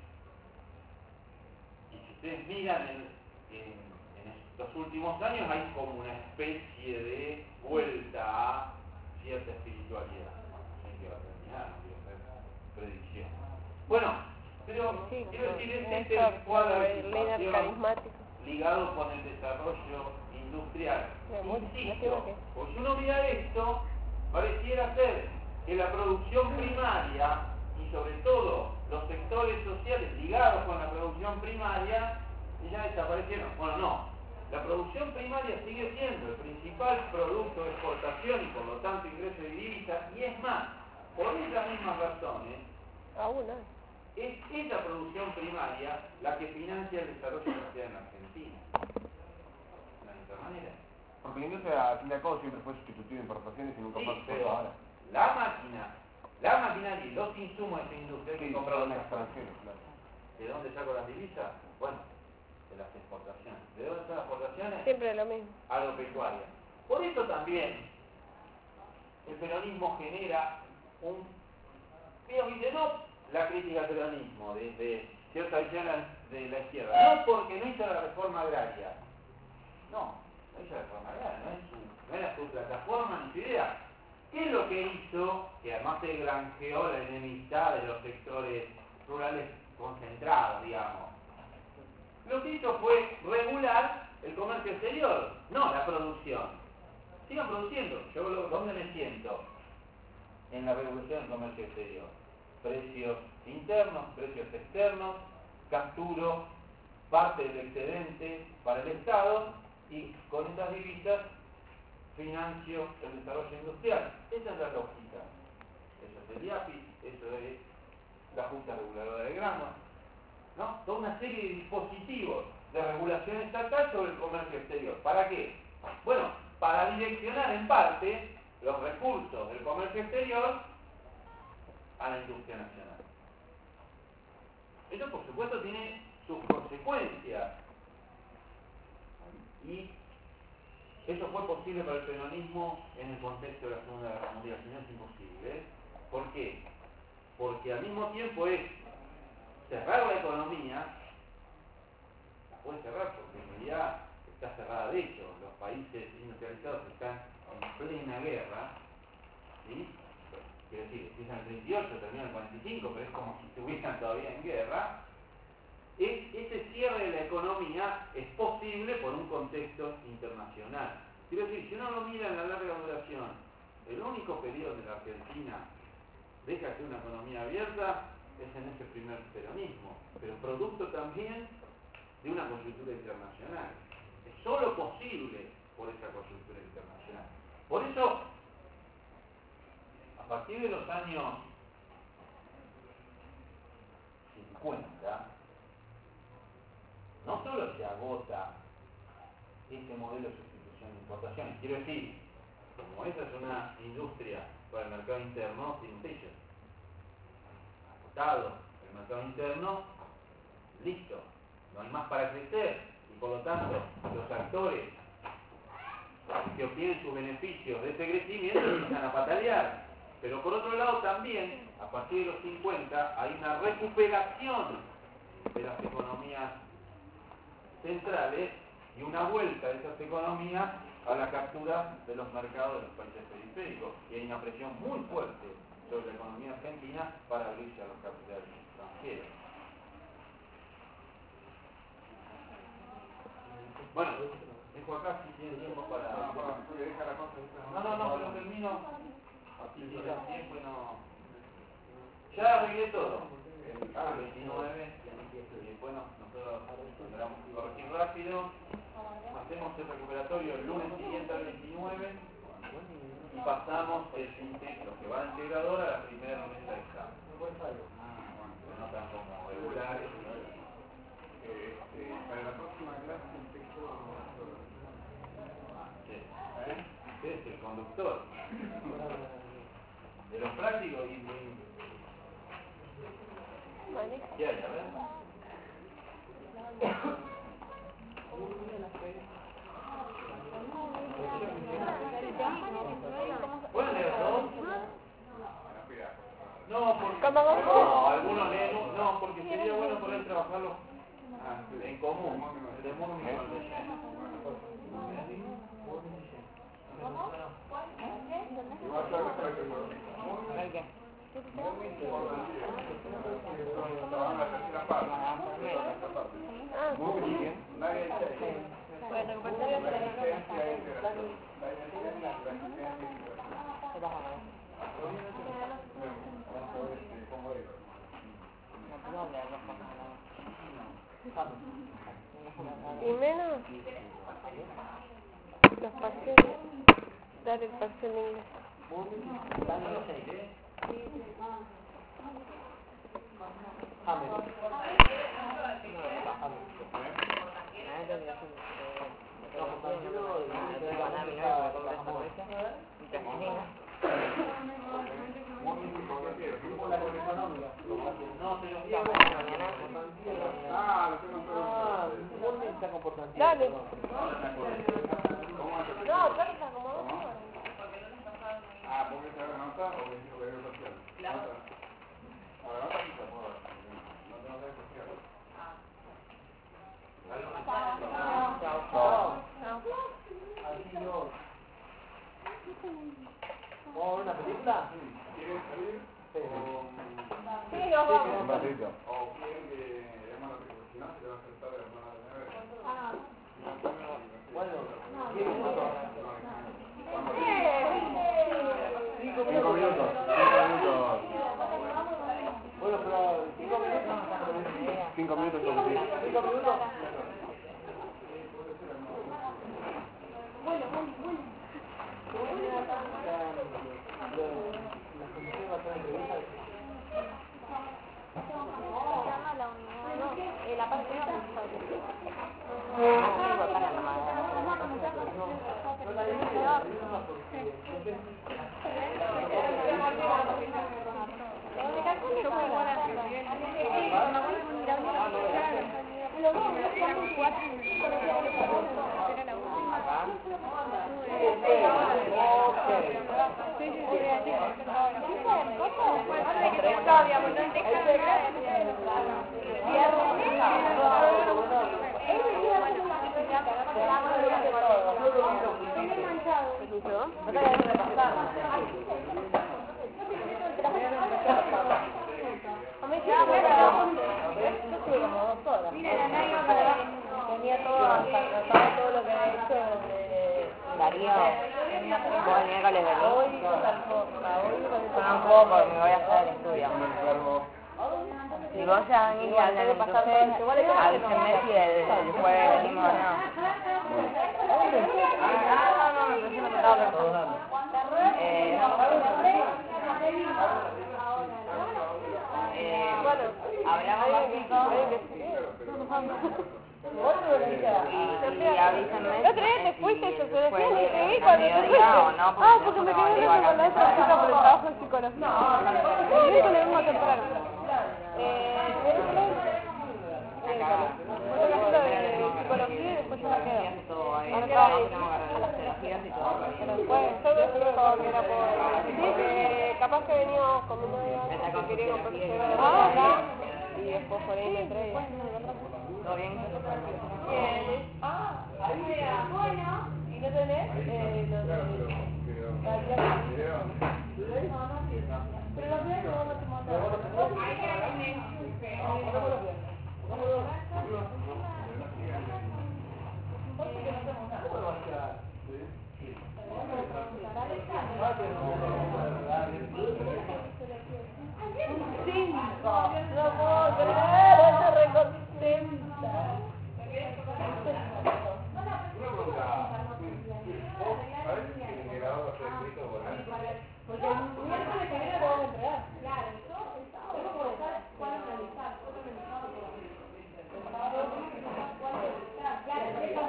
Y si ustedes miran en, en, en estos últimos años, hay como una especie de vuelta a cierta espiritualidad. Bueno, no sé qué va a terminar, no quiero hacer predicción. Bueno, pero Sí, quiero decir, este es Néstor, el cuadro de el líder situación carismático. ligado con el desarrollo industrial. Me muero, Insisto, imagínate. pues si uno mira esto, pareciera ser que la producción primaria y sobre todo los sectores sociales ligados con la producción primaria ya desaparecieron. Bueno, no. La producción primaria sigue siendo el principal producto de exportación y por lo tanto ingreso de divisas, y es más, por esas mismas razones, Aún no. es esa producción primaria la que financia el desarrollo social en Argentina. De la misma manera. Porque la industria, al fin y al cabo, siempre fue sustitutiva de importaciones y nunca Sí, fue exporta pero ahora. la máquina, la maquinaria y los insumos de esa industria hay que Sí, comprarlos son afuera. extranjeros, claro. ¿De dónde saco las divisas? Bueno, de las exportaciones. ¿De dónde son las exportaciones? Siempre lo mismo. Agropecuaria. Por eso también el peronismo genera un, digamos, dice, no la crítica al peronismo desde cierta visión de la izquierda, no porque no hizo la reforma agraria, no, no hizo la reforma agraria, no, es su, no era su plataforma ni su idea. ¿Qué es lo que hizo? Que además se granjeó la enemistad de los sectores rurales concentrados, digamos. Lo que hizo fue regular el comercio exterior, no la producción. Sigan produciendo. Yo lo, ¿dónde me siento? En la regulación del comercio exterior. Precios internos, precios externos, capturo parte del excedente para el Estado y con esas divisas financio el desarrollo industrial. Esa es la lógica. Eso es el I A P I, eso es la Junta Reguladora de Grano. ¿no? Toda una serie de dispositivos de regulación estatal sobre el comercio exterior. ¿Para qué? Bueno, para direccionar en parte los recursos del comercio exterior a la industria nacional. Esto, por supuesto, tiene sus consecuencias. Y eso fue posible para el peronismo en el contexto de la Segunda Guerra Mundial, si no es imposible. ¿eh? ¿Por qué? Porque al mismo tiempo es cerrar la economía, la puede cerrar porque en realidad está cerrada de hecho, los países industrializados están en plena guerra, ¿sí? Quiero decir, empiezan el treinta y ocho, terminan el cuarenta y cinco, pero es como si estuvieran todavía en guerra. Es, ese cierre de la economía es posible por un contexto internacional. Quiero decir, si uno lo mira en la larga duración, el único periodo de la Argentina deja de ser una economía abierta es en ese primer peronismo, pero producto también de una coyuntura internacional. Es solo posible por esa coyuntura internacional. Por eso, a partir de los años cincuenta, no solo se agota este modelo de sustitución de importaciones, quiero decir, como esa es una industria para el mercado interno, tiene un techo. Agotado el mercado interno, listo, no hay más para crecer, y por lo tanto los actores que obtienen sus beneficios de ese crecimiento empiezan a patalear. Pero por otro lado también, a partir de los cincuenta, hay una recuperación de las economías centrales y una vuelta de esas economías a la captura de los mercados de los países periféricos. Y hay una presión muy fuerte sobre la economía argentina para abrirse a los capitales extranjeros. Bueno, dejo acá si tienen tiempo para... No, no, no, pero termino. Así tiene tiempo y no... Ya arreglé todo. El veintinueve, y bueno, nosotros logramos corregir rápido. Hacemos el recuperatorio el lunes siguiente al veintinueve y pasamos el FinTech, lo que va a integrador, a la primera mesa de examen. Que no tan como regulares. Este, para la próxima clase el texto Usted es el conductor de los prácticos y de... ¿Qué hay? A ver. ¿Pueden leer todos? No, porque no, algunos leen, no, porque sería bueno poder trabajarlo en común. De modo que no Bueno, recuperatorio para la y menos los parciales, dar el parcial en inglés. Dale. No, carta como dos horas. Ah, ¿porque se haga nota o que dijo que era social? La Nota. A la nota sí se puede. No tengo que social. Chao. ¿Vamos a ver una película? ¿Quieren salir? O, Sí, nos vamos. o quieren que hermano que si no se le va a aceptar hermana de nueve. Bueno, diez minutos. Cinco minutos. Cinco minutos. Bueno, pero cinco minutos. Cinco minutos son diez. Cinco minutos. Bueno, bueno, bueno. Las condiciones va a ser entrevistas. Se llama la unidad. Tenía todo, hasta todo lo que había hecho de Darío. Vos miércoles de hoy, tal cosa, hoy con un poco, me voy a hacer el estudio. Si vos ya venís y hablan entonces, avísenme si el, el jueves venimos o no. Ah, no, no, no, no me tocaba. Eh, eh, bueno, hablamos básico. Y, y avísenme. El otro día te fuiste, yo te decía, después, ni te vi al cuando te fuiste. mediodía o no, porque Ah, si porque no, me no quedé me hablando con la otra chica por el trabajo en psicología. No, El miércoles vengo temprano. Eh, miércoles, acá. voy a hacer lo de psicología y después ya me quedo. Ahora trabajo, tenemos que las terapias y todo. Bueno, yo me dijo que era por... Eh, capaz que veníamos con mi novia, que quería comprar su regalo acá, y después por ahí me traía. ¿Todo bien? Bien. Ah, bueno. ¿Y no tenés? Eh, lo de... Pero los días que vos no te matás. Cinco. No puedo creer, esa recontenta. Porque el miércoles que viene lo vamos a entregar. Claro, yo tengo que buscar cuál realizar, cuál realizar. Claro,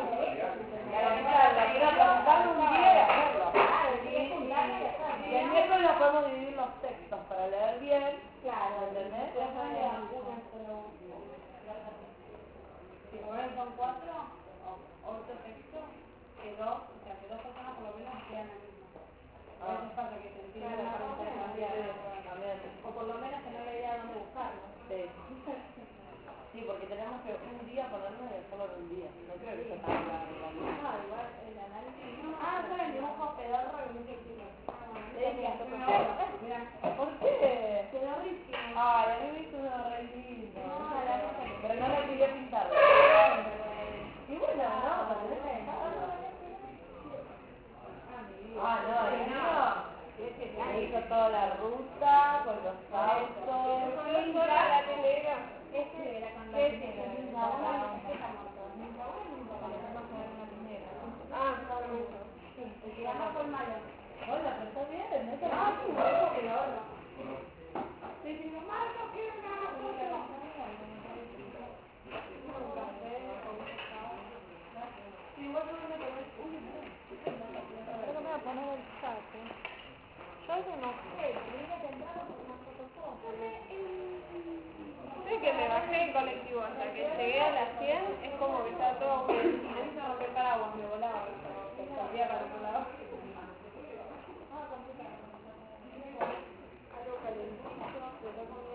la quiero preguntarle un día y hacerlo. Y el miércoles lo podemos dividir los textos para leer bien. Claro, ¿entendés? Si por ejemplo son cuatro, ocho textos, que dos, o sea, que dos personas por lo menos sean la misma. A veces pasa que se entiende para intercambiar, o por lo menos que no le diga dónde buscarlo. Sí. Sí, porque tenemos que un día ponernos y hacerlo en un día. No creo que sea tan largo. No, igual el análisis. Ah, yo el dibujo pedorro que me hice chico. ¿Por qué? Quedó rico. Ay, a mí me hizo uno re lindo. Pero no le pidió pintarlo. Y bueno, no, pero no le Ah, no, el mío me hizo toda la ruta con los autos. Pinta la negra. Este era con la negra. Ah, sí, se llama por Mayo. Hola, pero está bien, ¿no? Ah, sí, no, que lo hago. Sí, sí, mamá, no quiero nada. Igual no me pones un Creo que me voy a poner el chat. Yo eso no sé, venía temprano porque más fotocopia. Sé que me bajé en colectivo hasta que llegué a las cien, es como que estaba todo muy en silencio, rompe el paraguas, me volaba, que salía para otro lado. Ah, complicado. Algo calentito, pero